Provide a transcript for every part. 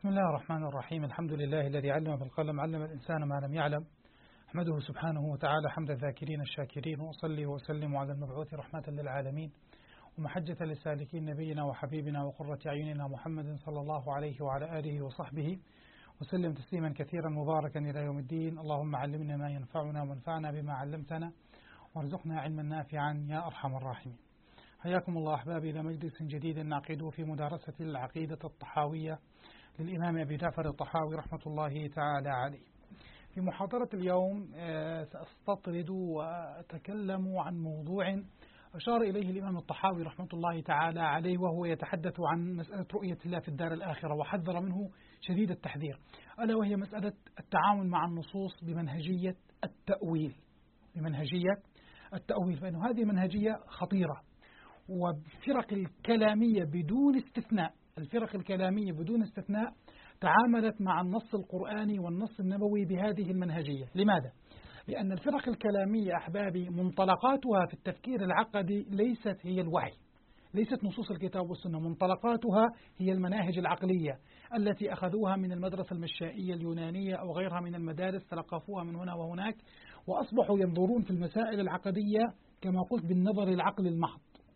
بسم الله الرحمن الرحيم. الحمد لله الذي علم بالقلم، علم الإنسان ما لم يعلم. أحمده سبحانه وتعالى حمد الذاكرين الشاكرين، وأصلي وأسلم على المبعوث رحمة للعالمين ومحجة للسالكين، نبينا وحبيبنا وقرة أعيننا محمد صلى الله عليه وعلى آله وصحبه وسلم تسليما كثيرا مباركا إلى يوم الدين. اللهم علمنا ما ينفعنا وانفعنا بما علمتنا وارزقنا علما نافعا يا أرحم الراحمين. حياكم الله أحبابي إلى مجلس جديد نعقده في مدارسة العقيدة الطحاوية للإمام أبي جعفر الطحاوي رحمة الله تعالى عليه. في محاضرة اليوم سأستطرد وأتكلم عن موضوع أشار إليه الإمام الطحاوي رحمة الله تعالى عليه، وهو يتحدث عن مسألة رؤية الله في الدار الآخرة، وحذر منه شديد التحذير، ألا وهي مسألة التعامل مع النصوص بمنهجية التأويل. فإن هذه منهجية خطيرة، والفرق الكلامية بدون استثناء تعاملت مع النص القرآني والنص النبوي بهذه المنهجية. لماذا؟ لأن الفرق الكلامية أحبابي منطلقاتها في التفكير العقدي ليست هي الوحي، ليست نصوص الكتاب والسنة، منطلقاتها هي المناهج العقلية التي أخذوها من المدرسة المشائية اليونانية أو غيرها من المدارس، تلقفوها من هنا وهناك، وأصبحوا ينظرون في المسائل العقدية كما قلت بالنظر العقلي المحض.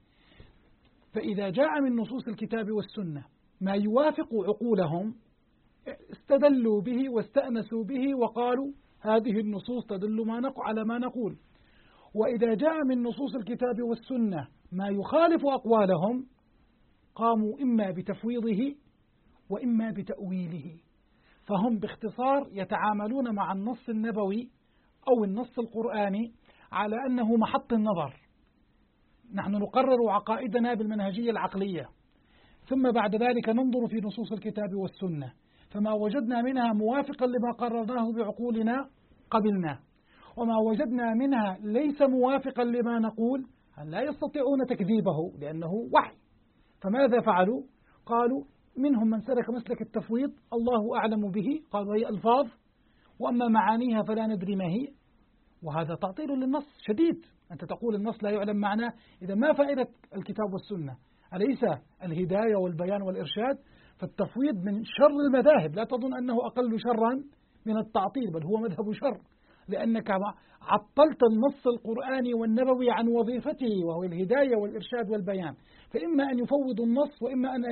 فإذا جاء من نصوص الكتاب والسنة ما يوافق عقولهم استدلوا به واستأنسوا به وقالوا هذه النصوص تدل على ما نقول. وإذا جاء من نصوص الكتاب والسنة ما يخالف أقوالهم قاموا إما بتفويضه وإما بتأويله. فهم باختصار يتعاملون مع النص النبوي أو النص القرآني على أنه محط النظر. نحن نقرر عقائدنا بالمنهجية العقلية، ثم بعد ذلك ننظر في نصوص الكتاب والسنة، فما وجدنا منها موافقا لما قررناه بعقولنا قبلنا، وما وجدنا منها ليس موافقا لما نقول لا يستطيعون تكذيبه لأنه وحي. فماذا فعلوا؟ قالوا منهم من سلك مسلك التفويض، الله أعلم به، قالوا هي ألفاظ وأما معانيها فلا ندري ما هي، وهذا تعطيل للنص شديد. أنت تقول النص لا يعلم معناه، إذا ما فائدة الكتاب والسنة؟ أليس الهداية والبيان والإرشاد؟ فالتفويض من شر المذاهب، لا تظن أنه أقل شرا من التعطيل، بل هو مذهب شر، لأنك عطلت النص القرآني والنبوي عن وظيفته وهو الهداية والإرشاد والبيان. فإما أن يفوضوا النص وإما أن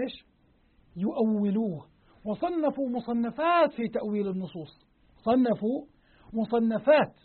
يؤولوه. وصنفوا مصنفات في تأويل النصوص، صنفوا مصنفات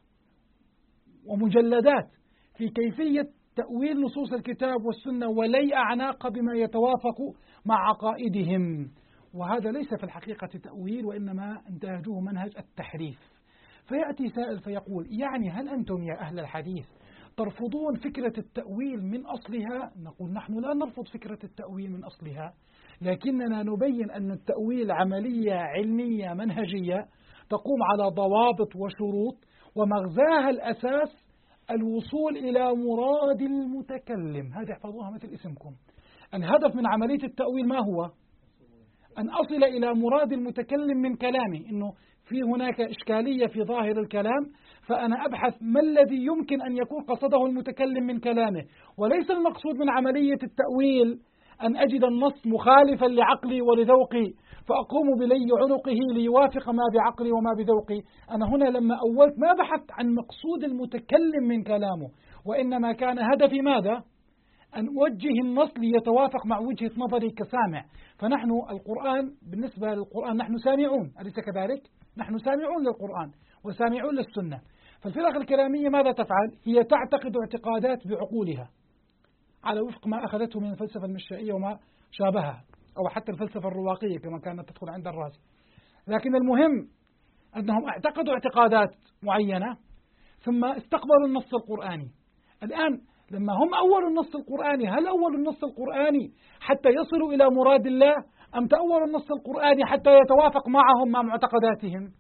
ومجلدات في كيفية تأويل نصوص الكتاب والسنة ولي أعناق بما يتوافق مع عقائدهم، وهذا ليس في الحقيقة تأويل، وإنما انتهجوه منهج التحريف. فيأتي سائل فيقول يعني هل أنتم يا أهل الحديث ترفضون فكرة التأويل من أصلها؟ نقول نحن لا نرفض فكرة التأويل من أصلها، لكننا نبين أن التأويل عملية علمية منهجية تقوم على ضوابط وشروط، ومغزاها الأساس الوصول إلى مراد المتكلم. هذه احفظوها مثل اسمكم. الهدف من عملية التأويل ما هو؟ أن أصل إلى مراد المتكلم من كلامي، إنه في هناك إشكالية في ظاهر الكلام، فأنا أبحث ما الذي يمكن أن يكون قصده المتكلم من كلامه. وليس المقصود من عملية التأويل أن أجد النص مخالفا لعقلي ولذوقي فأقوم بلي عنقه ليوافق ما بعقلي وما بذوقي. أنا هنا لما أولت ما بحثت عن مقصود المتكلم من كلامه، وإنما كان هدفي ماذا؟ أن أوجه النص ليتوافق مع وجهة نظري كسامع. فنحن القرآن، بالنسبة للقرآن نحن سامعون، أليس كذلك؟ نحن سامعون للقرآن وسامعون للسنة. فالفرق الكلامية ماذا تفعل؟ هي تعتقد اعتقادات بعقولها على وفق ما أخذته من الفلسفة المشائية وما شابهها، أو حتى الفلسفة الرواقية كما كانت تدخل عند الرازي. لكن المهم أنهم اعتقدوا اعتقادات معينة ثم استقبلوا النص القرآني. الآن لما هم أولوا النص القرآني، هل أولوا النص القرآني حتى يصلوا إلى مراد الله، أم تأولوا النص القرآني حتى يتوافق معهم مع معتقداتهم؟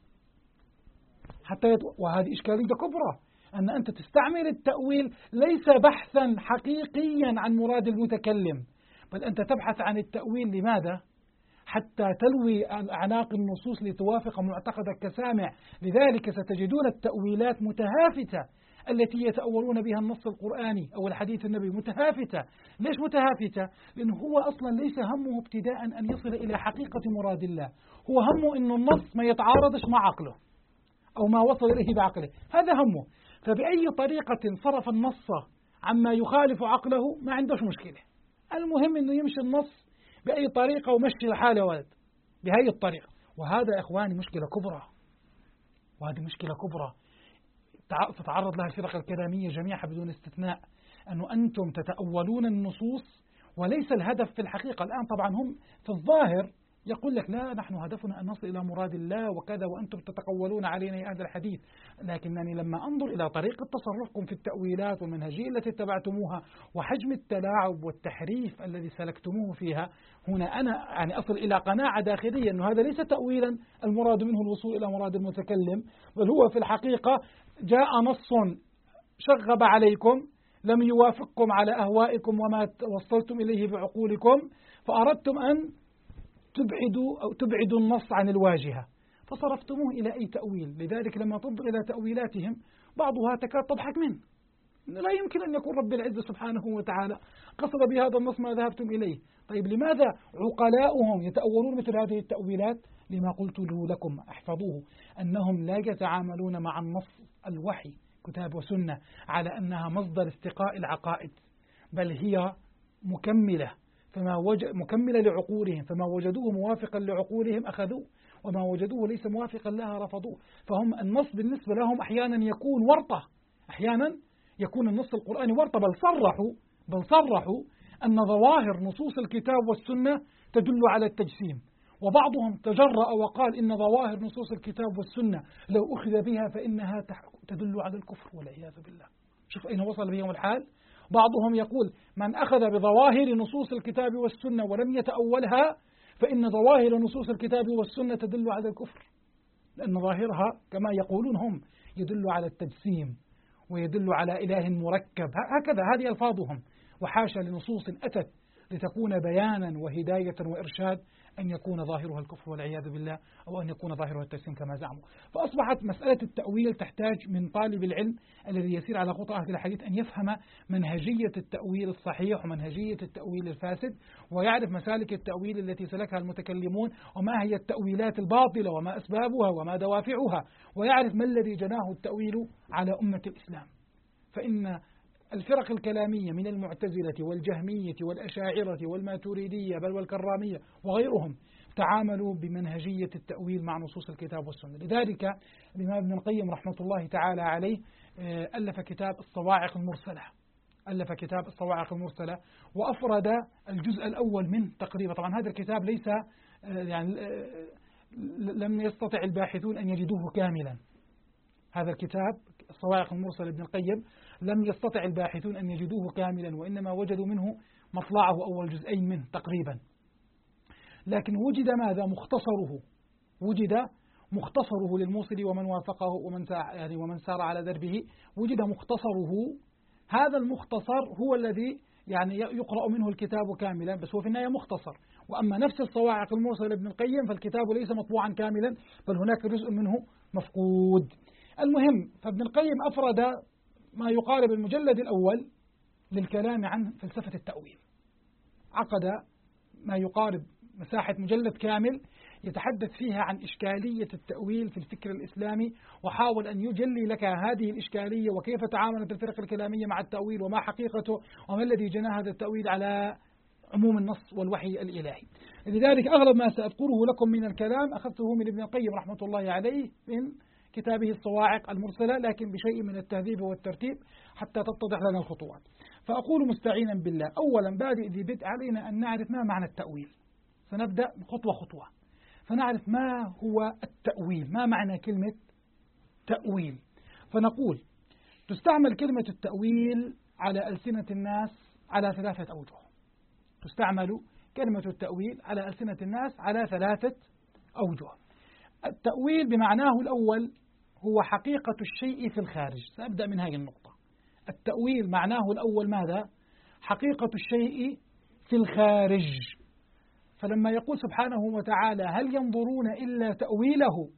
وهذه إشكالية كبرى، أن أنت تستعمل التأويل ليس بحثا حقيقيا عن مراد المتكلم، بل أنت تبحث عن التأويل لماذا؟ حتى تلوي أعناق النصوص لتوافق معتقدك كسامع. لذلك ستجدون التأويلات متهافتة التي يتأولون بها النص القرآني أو الحديث النبوي متهافتة. ليش متهافتة؟ لأنه هو أصلا ليس همه ابتداء أن يصل إلى حقيقة مراد الله، هو همه أن النص ما يتعارضش مع عقله أو ما وصل إليه بعقله، هذا همه. فبأي طريقة صرف النص عما يخالف عقله ما عندوش مشكلة، المهم أنه يمشي النص بأي طريقة ومشي الحالة ولد بهذه الطريقة. وهذا يا إخواني مشكلة كبرى، وهذه مشكلة كبرى تتعرض لها الفرق الكلامية جميعها بدون استثناء، أنه أنتم تتأولون النصوص وليس الهدف في الحقيقة. الآن طبعا هم في الظاهر يقول لك لا نحن هدفنا أن نصل إلى مراد الله وكذا وأنتم تتقولون علينا هذا الحديث، لكنني لما أنظر إلى طريقة تصرفكم في التأويلات والمنهجية التي اتبعتموها وحجم التلاعب والتحريف الذي سلكتموه فيها، هنا أنا يعني أصل إلى قناعة داخلية أنه هذا ليس تأويلا المراد منه الوصول إلى مراد المتكلم، بل هو في الحقيقة جاء نص شغب عليكم لم يوافقكم على أهوائكم وما وصلتم إليه بعقولكم، فأردتم أن تبعدوا النص عن الواجهة فصرفتموه إلى أي تأويل. لذلك لما تنظر إلى تأويلاتهم بعضها تكاد تضحك منه، لا يمكن أن يكون رب العزة سبحانه وتعالى قصد بهذا النص ما ذهبتم إليه. طيب لماذا عقلاؤهم يتأولون مثل هذه التأويلات؟ لما قلت له لكم احفظوه، أنهم لا يتعاملون مع النص الوحي كتاب وسنة على أنها مصدر استقاء العقائد، بل هي مكملة مكملة لعقولهم، فما وجدوه موافقا لعقولهم أخذوه وما وجدوه ليس موافقا لها رفضوه. فهم النص بالنسبة لهم أحيانا يكون ورطة، أحيانا يكون النص القرآني ورطة، بل صرحوا أن ظواهر نصوص الكتاب والسنة تدل على التجسيم، وبعضهم تجرأ وقال إن ظواهر نصوص الكتاب والسنة لو أخذ بها فإنها تدل على الكفر والعياذ بالله. شوف أين وصل بهم الحال. بعضهم يقول من أخذ بظواهر نصوص الكتاب والسنة ولم يتأولها فإن ظواهر نصوص الكتاب والسنة تدل على الكفر، لأن ظاهرها كما يقولون هم يدل على التجسيم ويدل على إله مركب، هكذا هذه ألفاظهم. وحاشا لنصوص أتت لتكون بيانا وهداية وإرشاد أن يكون ظاهرها الكفر والعياذ بالله، أو أن يكون ظاهرها التجسيم كما زعموا. فأصبحت مسألة التأويل تحتاج من طالب العلم الذي يسير على خطى أهل الحديث أن يفهم منهجية التأويل الصحيح ومنهجية التأويل الفاسد، ويعرف مسالك التأويل التي سلكها المتكلمون وما هي التأويلات الباطلة وما أسبابها وما دوافعها، ويعرف ما الذي جناه التأويل على أمة الإسلام. فإن الفرق الكلامية من المعتزلة والجهمية والأشاعرة والماتريدية بل والكرامية وغيرهم تعاملوا بمنهجية التأويل مع نصوص الكتاب والسنة. لذلك الإمام ابن القيم رحمة الله تعالى عليه ألف كتاب الصواعق المرسلة وأفرد الجزء الأول منه تقريبا. طبعا هذا الكتاب ليس يعني لم يستطع الباحثون أن يجدوه كاملا، هذا الكتاب الصواعق المرسلة لابن القيم لم يستطع الباحثون أن يجدوه كاملا، وإنما وجدوا منه مطلعه أول جزئين منه تقريبا. لكن وجد ماذا؟ مختصره للموصلي ومن وافقه ومن سار على دربه، وجد مختصره. هذا المختصر هو الذي يعني يقرأ منه الكتاب كاملا، بس هو في النهاية مختصر. وأما نفس الصواعق المرسلة لابن القيم فالكتاب ليس مطبوعا كاملا، بل هناك جزء منه مفقود. المهم، فابن القيم أفرد ما يقارب المجلد الأول للكلام عن فلسفة التأويل، عقد ما يقارب مساحة مجلد كامل يتحدث فيها عن إشكالية التأويل في الفكر الإسلامي، وحاول أن يجلي لك هذه الإشكالية وكيف تعاملت الفرق الكلامية مع التأويل وما حقيقته وما الذي جنى هذا التأويل على عموم النص والوحي الإلهي. لذلك أغلب ما سأذكره لكم من الكلام أخذته من ابن القيم رحمة الله عليه من كتابه الصواعق المرسلة، لكن بشيء من التهذيب والترتيب حتى تتضح لنا الخطوات. فأقول مستعينا بالله، أولا بادئ ذي بدء علينا أن نعرف ما معنى التأويل. سنبدأ خطوة خطوة فنعرف ما هو التأويل، ما معنى كلمة تأويل. فنقول تستعمل كلمة التأويل على ألسنة الناس على ثلاثة أوجه. تستعمل كلمة التأويل على ألسنة الناس على ثلاثة أوجه. التأويل بمعناه الأول هو حقيقة الشيء في الخارج. سأبدأ من هذه النقطة. التأويل معناه الأول ماذا؟ حقيقة الشيء في الخارج. فلما يقول سبحانه وتعالى هل ينظرون إلا تأويله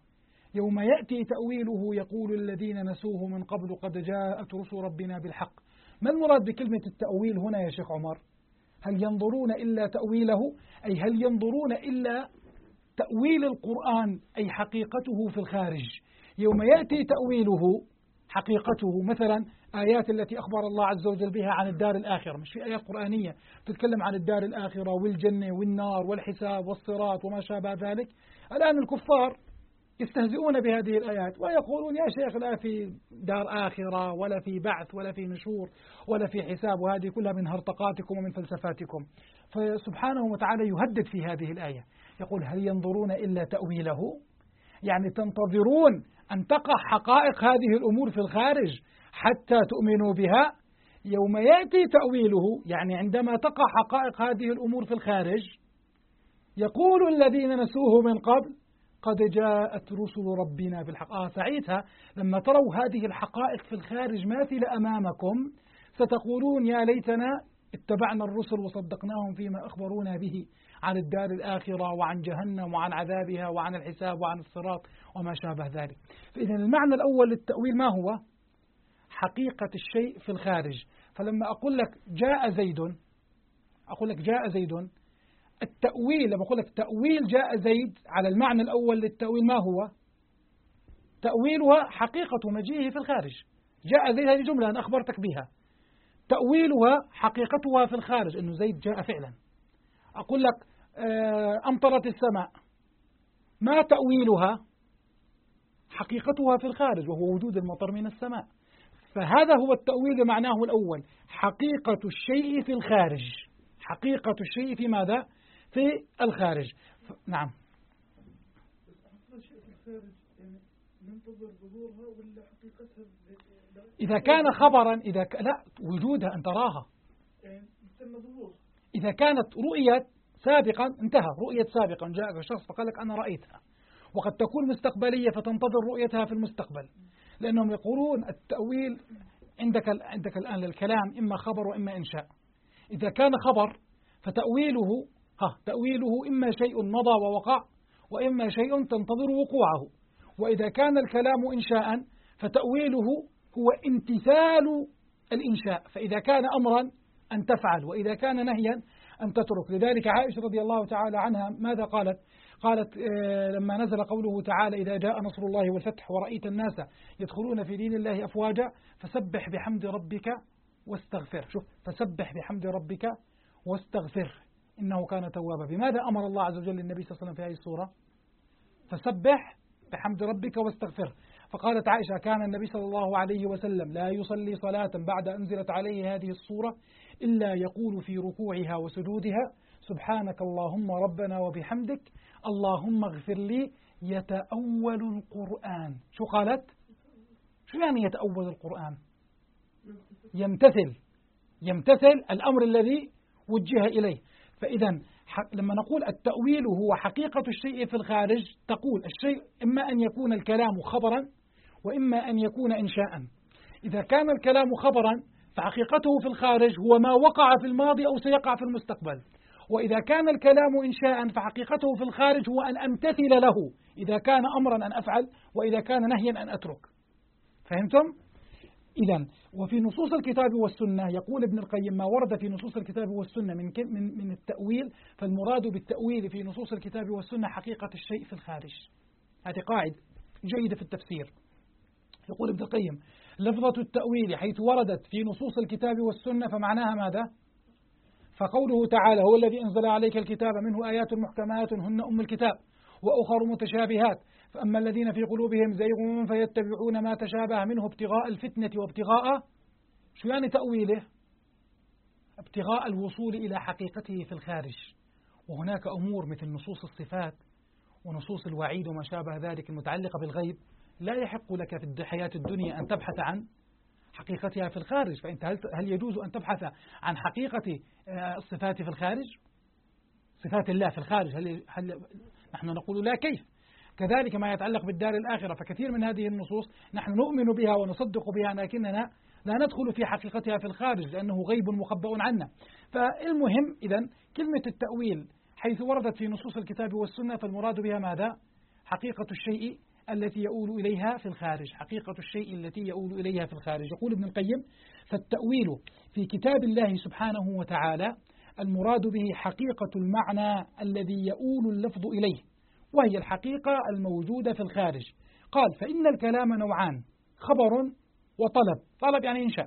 يوم يأتي تأويله يقول الذين نسوه من قبل قد جاءت رسل ربنا بالحق. ما المراد بكلمة التأويل هنا يا شيخ عمر؟ هل ينظرون إلا تأويله، أي هل ينظرون إلا تأويل القرآن أي حقيقته في الخارج؟ يوم يأتي تأويله حقيقته، مثلا آيات التي أخبر الله عز وجل بها عن الدار الآخرة، مش في آيات قرآنية تتكلم عن الدار الآخرة والجنة والنار والحساب والصراط وما شابه ذلك. الآن الكفار يستهزئون بهذه الآيات ويقولون يا شيخ لا في دار آخرة ولا في بعث ولا في نشور ولا في حساب، وهذه كلها من هرطقاتكم ومن فلسفاتكم. فسبحانه وتعالى يهدد في هذه الآية، يقول هل ينظرون إلا تأويله، يعني تنتظرون أن تقع حقائق هذه الأمور في الخارج حتى تؤمنوا بها؟ يوم يأتي تأويله، يعني عندما تقع حقائق هذه الأمور في الخارج، يقول الذين نسوه من قبل قد جاءت رسل ربنا بالحق. ساعتها لما تروا هذه الحقائق في الخارج ماثلة أمامكم ستقولون يا ليتنا اتبعنا الرسل وصدقناهم فيما أخبرونا به عن الدار الآخرة وعن جهنم وعن عذابها وعن الحساب وعن الصراط وما شابه ذلك. فإذا المعنى الأول للتأويل ما هو؟ حقيقة الشيء في الخارج. فلما أقول لك جاء زيد، أقول لك جاء زيد، التأويل لما أقول لك تأويل جاء زيد على المعنى الأول للتأويل ما هو؟ تأويلها حقيقة مجيئه في الخارج. جاء زيد هذه جملة أنا أخبرتك بها، تأويلها حقيقتها في الخارج أنه زيد جاء فعلا. أقول لك أمطرت السماء، ما تأويلها؟ حقيقتها في الخارج وهو وجود المطر من السماء. فهذا هو التأويل بمعناه الأول، حقيقة الشيء في الخارج. حقيقة الشيء في ماذا؟ في الخارج. نعم. إذا كان خبرا، لا وجودها أن تراها. إذا كانت رؤية سابقا انتهى، رؤية سابقا جاءك شخص فقال لك أنا رأيتها، وقد تكون مستقبلية فتنتظر رؤيتها في المستقبل، لأنهم يقولون التأويل عندك الآن للكلام إما خبر وإما إنشاء. إذا كان خبر تأويله إما شيء مضى ووقع وإما شيء تنتظر وقوعه. وإذا كان الكلام إنشاء فتأويله هو امتثال الإنشاء، فإذا كان أمرا أن تفعل وإذا كان نهيا أن تترك. لذلك عائشة رضي الله تعالى عنها ماذا قالت؟ قالت لما نزل قوله تعالى إذا جاء نصر الله والفتح ورأيت الناس يدخلون في دين الله أفواجا فسبح بحمد ربك واستغفر. شوف، فسبح بحمد ربك واستغفر إنه كان توابا. بماذا أمر الله عز وجل النبي صلى الله عليه وسلم في هذه السورة؟ فسبح بحمد ربك واستغفر. فقالت عائشة كان النبي صلى الله عليه وسلم لا يصلي صلاة بعد أنزلت عليه هذه السورة إلا يقول في ركوعها وسجودها سبحانك اللهم ربنا وبحمدك اللهم اغفر لي. يتأول القرآن. شو قالت؟ شو يعني يتأول القرآن؟ يمتثل الأمر الذي وجه إليه. فإذا لما نقول التأويل هو حقيقة الشيء في الخارج، تقول الشيء إما أن يكون الكلام خبرا وإما أن يكون إنشاء. إذا كان الكلام خبرا فحقيقته في الخارج هو ما وقع في الماضي أو سيقع في المستقبل، وإذا كان الكلام إنشاء فحقيقته في الخارج هو أن أمتثل له، إذا كان أمرا أن أفعل وإذا كان نهيا أن أترك. فهمتم؟ إذن وفي نصوص الكتاب والسنة يقول ابن القيم ما ورد في نصوص الكتاب والسنة من التأويل، فالمراد بالتأويل في نصوص الكتاب والسنة حقيقة الشيء في الخارج. هذه قاعدة جيدة في التفسير. يقول ابن القيم لفظة التأويل حيث وردت في نصوص الكتاب والسنة فمعناها ماذا؟ فقوله تعالى هو الذي أنزل عليك الكتاب منه آيات محكمات هن أم الكتاب وأخر متشابهات فأما الذين في قلوبهم زيغ فيتبعون ما تشابه منه ابتغاء الفتنة وابتغاء شو يعني تأويله؟ ابتغاء الوصول إلى حقيقته في الخارج. وهناك أمور مثل نصوص الصفات ونصوص الوعيد وما شابه ذلك المتعلقة بالغيب لا يحق لك في الحياة الدنيا أن تبحث عن حقيقتها في الخارج. فأنت هل يجوز أن تبحث عن حقيقة الصفات في الخارج؟ صفات الله في الخارج هل نحن نقول لا كيف. كذلك ما يتعلق بالدار الآخرة فكثير من هذه النصوص نحن نؤمن بها ونصدق بها لكننا لا ندخل في حقيقتها في الخارج لأنه غيب مخبأ عنا. فالمهم إذن كلمة التأويل حيث وردت في نصوص الكتاب والسنة فالمراد بها ماذا؟ حقيقة الشيء التي يؤول إليها في الخارج، حقيقة الشيء التي يؤول إليها في الخارج. يقول ابن القيم: فالتأويل في كتاب الله سبحانه وتعالى المراد به حقيقة المعنى الذي يؤول اللفظ إليه، وهي الحقيقة الموجودة في الخارج. قال: فإن الكلام نوعان: خبر وطلب. طلب يعني إنشاء.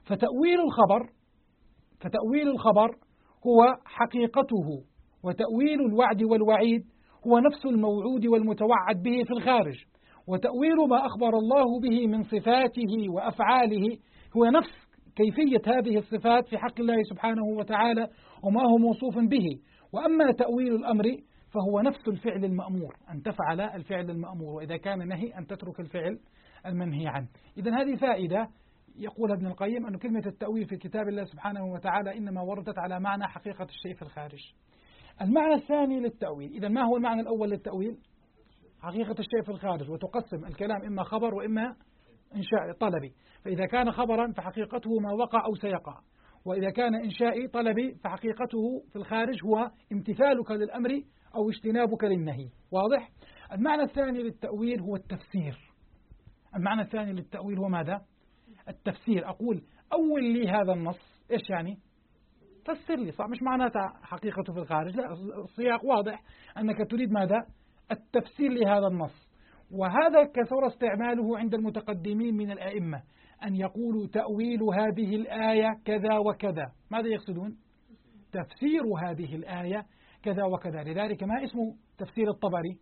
فتأويل الخبر هو حقيقته، وتأويل الوعد والوعيد هو نفس الموعود والمتوعد به في الخارج، وتأويل ما أخبر الله به من صفاته وأفعاله هو نفس كيفية هذه الصفات في حق الله سبحانه وتعالى وما هو موصوف به. وأما تأويل الأمر فهو نفس الفعل المأمور، أن تفعل الفعل المأمور، وإذا كان نهي أن تترك الفعل المنهي عنه. إذن هذه فائدة يقول ابن القيم أن كلمة التأويل في كتاب الله سبحانه وتعالى إنما وردت على معنى حقيقة الشيء في الخارج. المعنى الثاني للتأويل، إذا ما هو المعنى الأول للتأويل؟ حقيقة الشيء في الخارج، وتقسم الكلام إما خبر وإما إنشاء طلبي. فإذا كان خبرا فحقيقته ما وقع أو سيقع، وإذا كان إنشائي طلبي فحقيقته في الخارج هو امتثالك للأمر أو اجتنابك للنهي. واضح؟ المعنى الثاني للتأويل هو التفسير. المعنى الثاني للتأويل هو ماذا؟ التفسير. أقول: أول لي هذا النص، إيش يعني؟ فسر لي. صح؟ مش معناتها حقيقته في الخارج، لا، السياق واضح أنك تريد ماذا؟ التفسير لهذا النص. وهذا كثر استعماله عند المتقدمين من الأئمة، أن يقولوا تأويل هذه الآية كذا وكذا. ماذا يقصدون؟ تفسير هذه الآية كذا وكذا. لذلك ما اسمه تفسير الطبري؟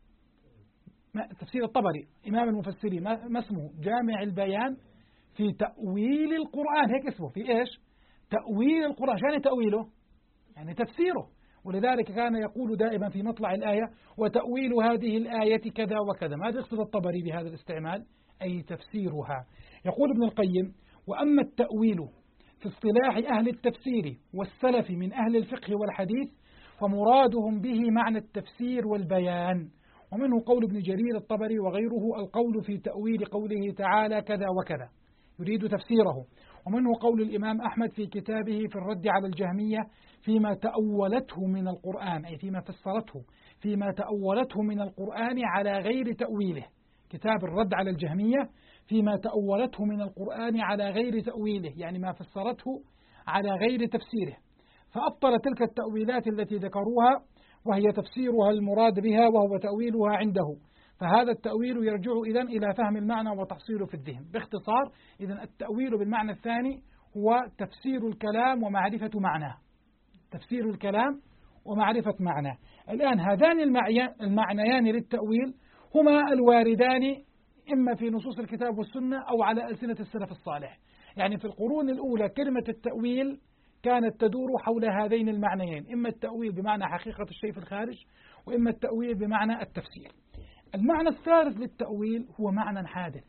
تفسير الطبري إمام المفسرين ما اسمه؟ جامع البيان في تأويل القرآن، هيك اسمه. في إيش؟ تأويل القرآن. شو يعني تأويله؟ يعني تفسيره. ولذلك كان يقول دائما في مطلع الآية: وتأويل هذه الآية كذا وكذا. ماذا يقصد الطبري بهذا الاستعمال؟ أي تفسيرها. يقول ابن القيم: وأما التأويل في اصطلاح أهل التفسير والسلف من أهل الفقه والحديث فمرادهم به معنى التفسير والبيان، ومنه قول ابن جرير الطبري وغيره القول في تأويل قوله تعالى كذا وكذا، يريد تفسيره. ومنه قول الإمام أحمد في كتابه في الرد على الجهمية فيما تأولته من القرآن، أي فيما تأولته من القرآن على غير تأويله. كتاب الرد على الجهمية فيما تأولته من القرآن على غير تأويله، يعني ما فسرته على غير تفسيره، فأبطل تلك التأويلات التي ذكروها وهي تفسيرها المراد بها وهو تأويلها عنده. فهذا التأويل يرجع إذن إلى فهم المعنى وتحصيله في الذهن. باختصار، إذن التأويل بالمعنى الثاني هو تفسير الكلام ومعرفة معناه. تفسير الكلام ومعرفة معناه. الآن هذان المعنيان للتأويل هما الواردان إما في نصوص الكتاب والسنة أو على ألسنة السلف الصالح. يعني في القرون الأولى كلمة التأويل كانت تدور حول هذين المعنيين، إما التأويل بمعنى حقيقة الشيء في الخارج، وإما التأويل بمعنى التفسير. المعنى الثالث للتأويل هو معنى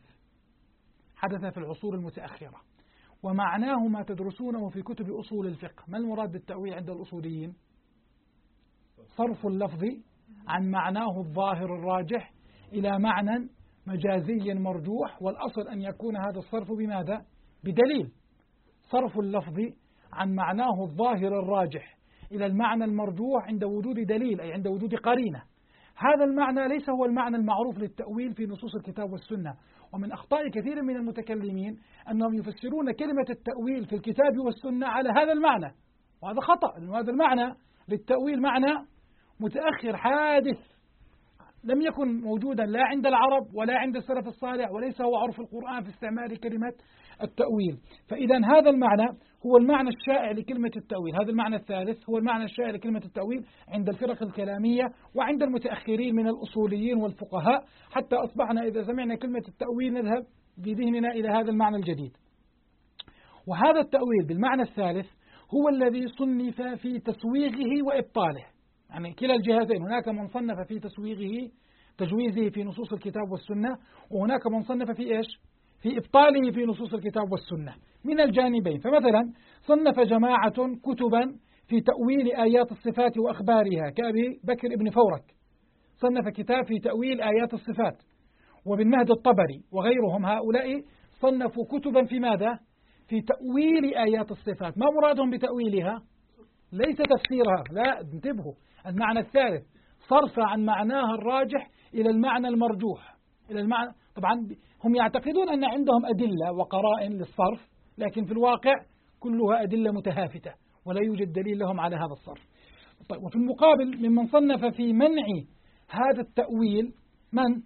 حدث في العصور المتأخرة، ومعناه ما تدرسونه في كتب أصول الفقه. ما المراد بالتأويل عند الأصوليين؟ صرف اللفظ عن معناه الظاهر الراجح إلى معنى مجازي مرجوح، والأصل أن يكون هذا الصرف بماذا؟ بدليل. صرف اللفظ عن معناه الظاهر الراجح إلى المعنى المرجوح عند وجود دليل، أي عند وجود قرينة. هذا المعنى ليس هو المعنى المعروف للتأويل في نصوص الكتاب والسنة. ومن أخطاء كثير من المتكلمين أنهم يفسرون كلمة التأويل في الكتاب والسنة على هذا المعنى، وهذا خطأ، لأن هذا المعنى للتأويل معنى متأخر حادث لم يكن موجودا لا عند العرب ولا عند السلف الصالح، وليس هو عرف القرآن في استعمال كلمة التأويل. فإذا هذا المعنى هو المعنى الشائع لكلمة التأويل. هذا المعنى الثالث هو المعنى الشائع لكلمة التأويل عند الفرق الكلامية وعند المتأخرين من الأصوليين والفقهاء، حتى أصبحنا إذا سمعنا كلمة التأويل نذهب بذهننا إلى هذا المعنى الجديد. وهذا التأويل بالمعنى الثالث هو الذي صنف في تسويغه وإبطاله، يعني كلا الجهتين. هناك من صنف في تجويزه في نصوص الكتاب والسنة، وهناك من صنف في إيش؟ في إبطاله في نصوص الكتاب والسنة من الجانبين. فمثلا صنف جماعة كتبا في تأويل آيات الصفات وأخبارها كأبي بكر ابن فورك، صنف كتاب في تأويل آيات الصفات. وابن مهدي الطبري وغيرهم هؤلاء صنفوا كتبا في ماذا؟ في تأويل آيات الصفات. ما مرادهم بتأويلها؟ ليس تفسيرها، لا، انتبهوا، المعنى الثالث صرف عن معناها الراجح إلى المعنى المرجوح. إلى المعنى. طبعا هم يعتقدون أن عندهم أدلة وقرائن للصرف، لكن في الواقع كلها أدلة متهافتة ولا يوجد دليل لهم على هذا الصرف. طيب، وفي المقابل ممن صنف في منع هذا التأويل من؟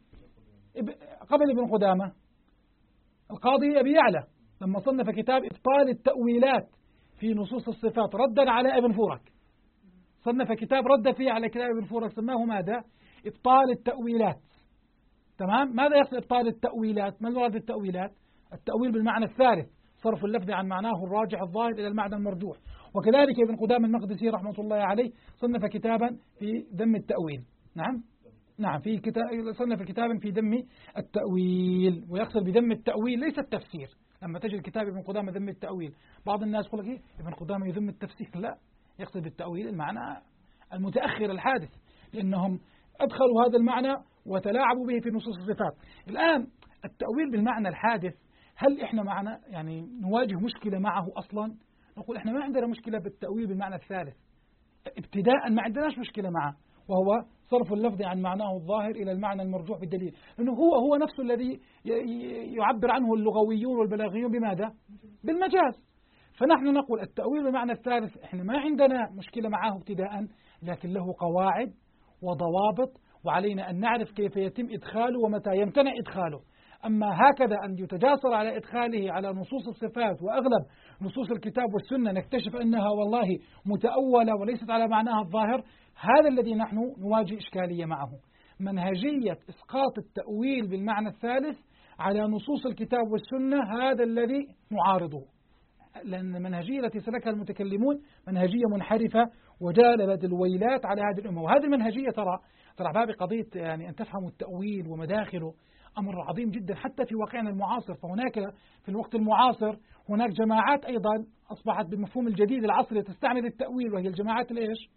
قبل ابن قدامة القاضي أبي يعلى لما صنف كتاب إبطال التأويلات في نصوص الصفات ردا على ابن فورك، صنف كتاب رد فيه على كتاب ابن فورك سماه ماذا؟ إبطال التأويلات. تمام؟ ماذا يقصد إبطال التأويلات؟ ما المراد بالتأويلات؟ التأويل بالمعنى الثالث، صرف اللفظ عن معناه الراجح الظاهر إلى المعنى المرجوح. وكذلك ابن قدامة المقدسي رحمة الله عليه صنف كتابا في ذم التأويل. نعم في كتاب، صنف كتابا في ذم التأويل، ويقصد بذم التأويل ليس التفسير. لما تجد كتاب ابن قدامة ذم التأويل بعض الناس يقول لك إيه ابن قدامة يذم التفسير، لا، يقصد بالتأويل المعنى المتأخر الحادث، لأنهم أدخلوا هذا المعنى وتلاعبوا به في نصوص الصفات. الآن التأويل بالمعنى الحادث، هل إحنا معنا يعني نواجه مشكلة معه أصلا؟ نقول إحنا ما عندنا مشكلة بالتأويل بالمعنى الثالث ابتداء، ما عندناش مشكلة معه، وهو صرف اللفظ عن معناه الظاهر إلى المعنى المرجوح بالدليل، لأنه هو نفسه الذي يعبر عنه اللغويون والبلاغيون بماذا؟ بالمجاز. فنحن نقول التأويل بالمعنى الثالث إحنا ما عندنا مشكلة معه ابتداء، لكن له قواعد وضوابط، وعلينا أن نعرف كيف يتم إدخاله ومتى يمتنع إدخاله. أما هكذا أن يتجاسر على إدخاله على نصوص الصفات وأغلب نصوص الكتاب والسنة نكتشف أنها والله متأولة وليست على معناها الظاهر، هذا الذي نحن نواجه إشكالية معه. منهجية إسقاط التأويل بالمعنى الثالث على نصوص الكتاب والسنة هذا الذي نعارضه، لأن المنهجية التي سلكها المتكلمون منهجية منحرفة وجالبت الويلات على هذه الأمة. وهذه المنهجية ترى باب قضية يعني أن تفهموا التأويل ومداخله أمر عظيم جدا حتى في واقعنا المعاصر. فهناك في الوقت المعاصر هناك جماعات أيضا أصبحت بالمفهوم الجديد العصري تستعمل التأويل، وهي الجماعات الإيش؟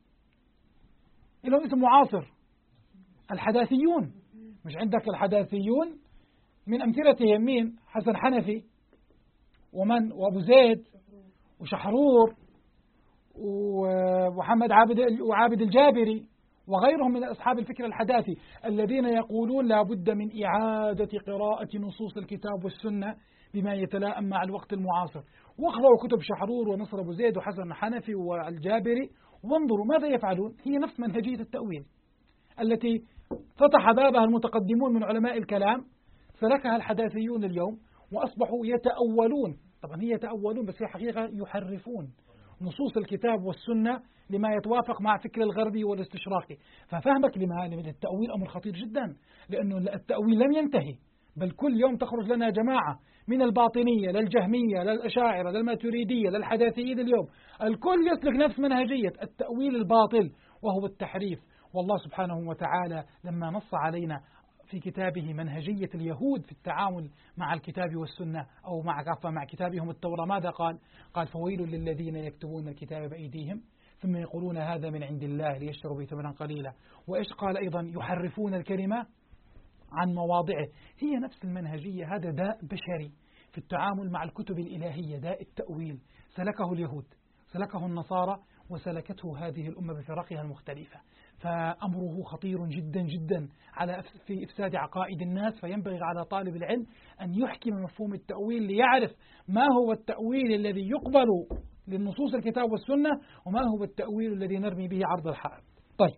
لهم اسم معاصر، الحداثيون. مش عندك الحداثيون من أمثلتهم مين؟ حسن حنفي وأبو زيد وشحرور ومحمد عابد الجابري وغيرهم من أصحاب الفكر الحداثي الذين يقولون لا بد من إعادة قراءة نصوص الكتاب والسنة بما يتلائم مع الوقت المعاصر. واقرأوا كتب شحرور ونصر أبو زيد وحسن حنفي والجابري وانظروا ماذا يفعلون. هي نفس منهجية التأويل التي فتح بابها المتقدمون من علماء الكلام، سلكها الحداثيون اليوم وأصبحوا يتأولون. طبعا هي يتأولون بس هي حقيقة يحرفون نصوص الكتاب والسنة لما يتوافق مع فكر الغربي والاستشراقي. ففهمك للتأويل أمر خطير جدا، لأنه التأويل لم ينتهي، بل كل يوم تخرج لنا جماعة من الباطنية للجهمية للأشاعرة للماتريدية للحداثيين اليوم، الكل يسلك نفس منهجية التأويل الباطل وهو التحريف. والله سبحانه وتعالى لما نص علينا في كتابه منهجية اليهود في التعامل مع الكتاب والسنة أو مع كتابهم التوراة ماذا قال؟ قال فويل للذين يكتبون الكتاب بأيديهم ثم يقولون هذا من عند الله ليشتروا به ثمنا قليلا. وإيش قال أيضا؟ يحرفون الكلمة عن مواضعه. هي نفس المنهجية، هذا داء بشري في التعامل مع الكتب الإلهية، داء التأويل سلكه اليهود، سلكه النصارى، وسلكته هذه الأمة بفرقها المختلفة. فأمره خطير جدا جدا في إفساد عقائد الناس. فينبغي على طالب العلم أن يحكم مفهوم التأويل ليعرف ما هو التأويل الذي يقبل للنصوص الكتاب والسنة وما هو التأويل الذي نرمي به عرض الحائط. طيب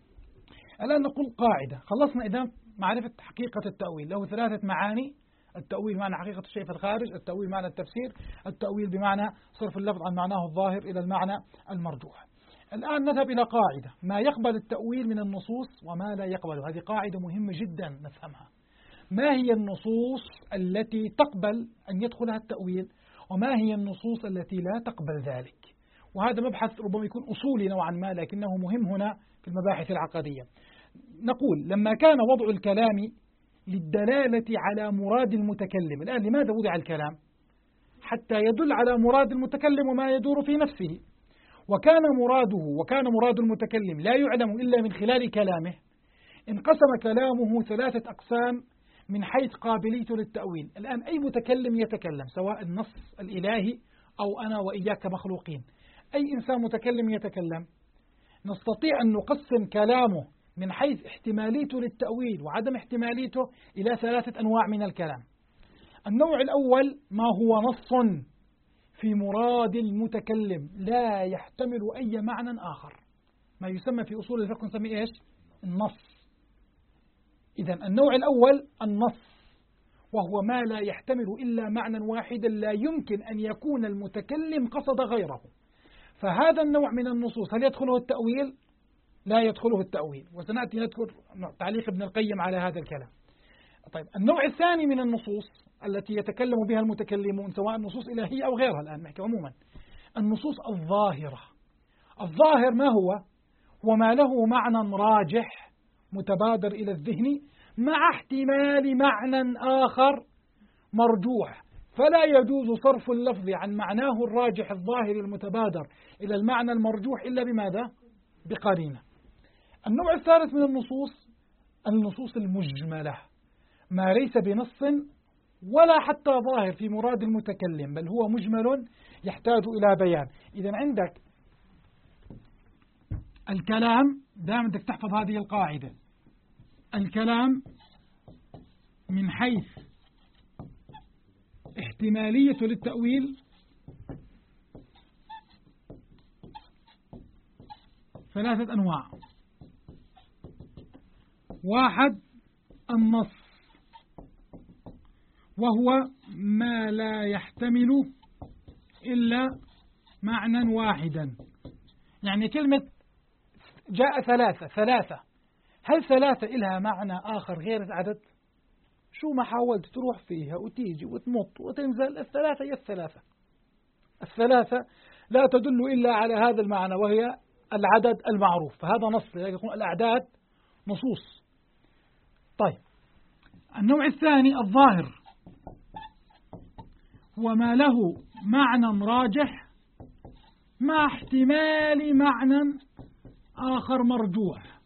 الآن نقول قاعدة، خلصنا إذا معرفة حقيقة التأويل. له ثلاثة معاني: التأويل معنى حقيقة الشيء في الخارج، التأويل معنى التفسير، التأويل بمعنى صرف اللفظ عن معناه الظاهر إلى المعنى المرجوح. الآن نذهب إلى قاعدة: ما يقبل التأويل من النصوص وما لا يقبل. هذه قاعدة مهمة جدا نفهمها. ما هي النصوص التي تقبل أن يدخلها التأويل وما هي النصوص التي لا تقبل ذلك؟ وهذا مبحث ربما يكون أصولي نوعا ما لكنه مهم هنا في المباحث العقدية. نقول لما كان وضع الكلام للدلالة على مراد المتكلم. الآن لماذا وضع الكلام؟ حتى يدل على مراد المتكلم وما يدور في نفسه. وكان مراد المتكلم لا يعلم إلا من خلال كلامه. انقسم كلامه ثلاثة أقسام من حيث قابليته للتأويل. الآن أي متكلم يتكلم، سواء النص الإلهي أو أنا وإياك مخلوقين، أي إنسان متكلم يتكلم، نستطيع أن نقسم كلامه من حيث احتماليته للتأويل وعدم احتماليته إلى 3 أنواع من الكلام. النوع الأول ما هو نص في مراد المتكلم لا يحتمل أي معنى آخر، ما يسمى في أصول الفقه نسميه إيش؟ النص. إذن النوع الأول النص، وهو ما لا يحتمل إلا معنى واحدا لا يمكن أن يكون المتكلم قصد غيره. فهذا النوع من النصوص هل يدخله التأويل؟ لا يدخله التأويل، وسنأتي نذكر تعليق ابن القيم على هذا الكلام. طيب، النوع الثاني من النصوص التي يتكلم بها المتكلمون سواء نصوص إلهية أو غيرها، الآن نحكي عموما، النصوص الظاهرة. الظاهر ما هو؟ هو ما له معنى راجح متبادر إلى الذهن مع احتمال معنى آخر مرجوح، فلا يجوز صرف اللفظ عن معناه الراجح الظاهر المتبادر إلى المعنى المرجوح إلا بماذا؟ بقرينة. النوع الثالث من النصوص المجملة، ما ليس بنص ولا حتى ظاهر في مراد المتكلم، بل هو مجمل يحتاج إلى بيان. إذا عندك الكلام، دائما بدك تحفظ هذه القاعدة، الكلام من حيث احتمالية للتأويل 3 أنواع. 1 النص، وهو ما لا يحتمل إلا معنى واحدا. يعني كلمة جاء 3 هل 3 إلها معنى آخر غير العدد؟ شو ما حاولت تروح فيها وتيجي وتمط وتنزل، 3 هي 3. 3 لا تدل إلا على هذا المعنى وهي العدد المعروف، فهذا نص، يكون الأعداد نصوص. طيب، النوع الثاني الظاهر، هو ما له معنى راجح مع احتمال معنى آخر مرجوح.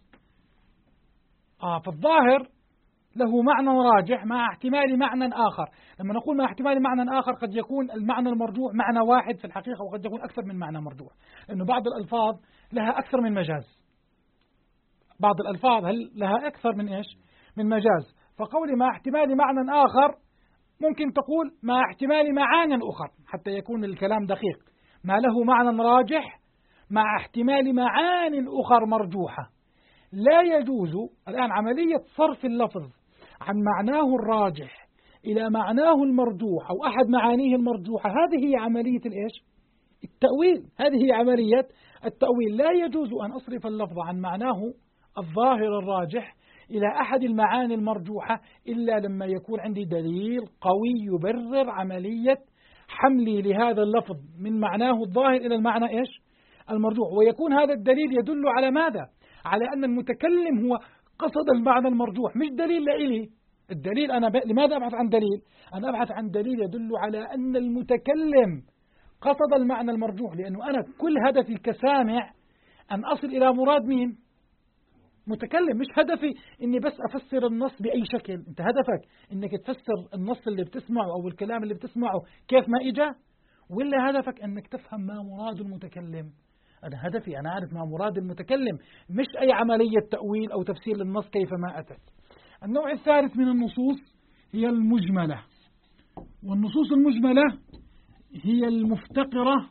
فالظاهر له معنى راجح مع احتمال معنى آخر. لما نقول مع احتمال معنى آخر قد يكون المعنى المرجوح معنى واحد في الحقيقة، وقد يكون أكثر من معنى مرجوح، لأنه بعض الألفاظ لها أكثر من مجاز. بعض الألفاظ لها أكثر من إيش؟ من مجاز. فقولي مع احتمال معنى آخر ممكن تقول مع احتمال معاني أخر حتى يكون الكلام دقيق. ما له معنى راجح مع احتمال معاني أخر مرجوحة. لا يجوز الآن عملية صرف اللفظ عن معناه الراجح إلى معناه المرجوح أو أحد معانيه المرجوحة، هذه هي عملية الإيش؟ التأويل. هذه هي عملية التأويل. لا يجوز أن أصرف اللفظ عن معناه الظاهر الراجح إلى أحد المعاني المرجوحة إلا لما يكون عندي دليل قوي يبرر عملية حملي لهذا اللفظ من معناه الظاهر إلى المعنى إيش؟ المرجوح. ويكون هذا الدليل يدل على ماذا؟ على أن المتكلم هو قصد المعنى المرجوح، مش دليل لإلي. الدليل أنا لماذا أبحث عن دليل؟ أنا أبحث عن دليل يدل على أن المتكلم قصد المعنى المرجوح، لأنه أنا كل هدفي كسامع أن أصل إلى مراد مين؟ متكلم. مش هدفي إني بس أفسر النص بأي شكل. أنت هدفك إنك تفسر النص اللي بتسمعه أو الكلام اللي بتسمعه كيف ما إجا، ولا هدفك أنك تفهم ما مراد المتكلم؟ أنا هدفي أنا أعرف ما مراد المتكلم، مش أي عملية تأويل أو تفسير للنص كيفما أتت. النوع الثالث من النصوص هي المجملة، والنصوص المجملة هي المفتقرة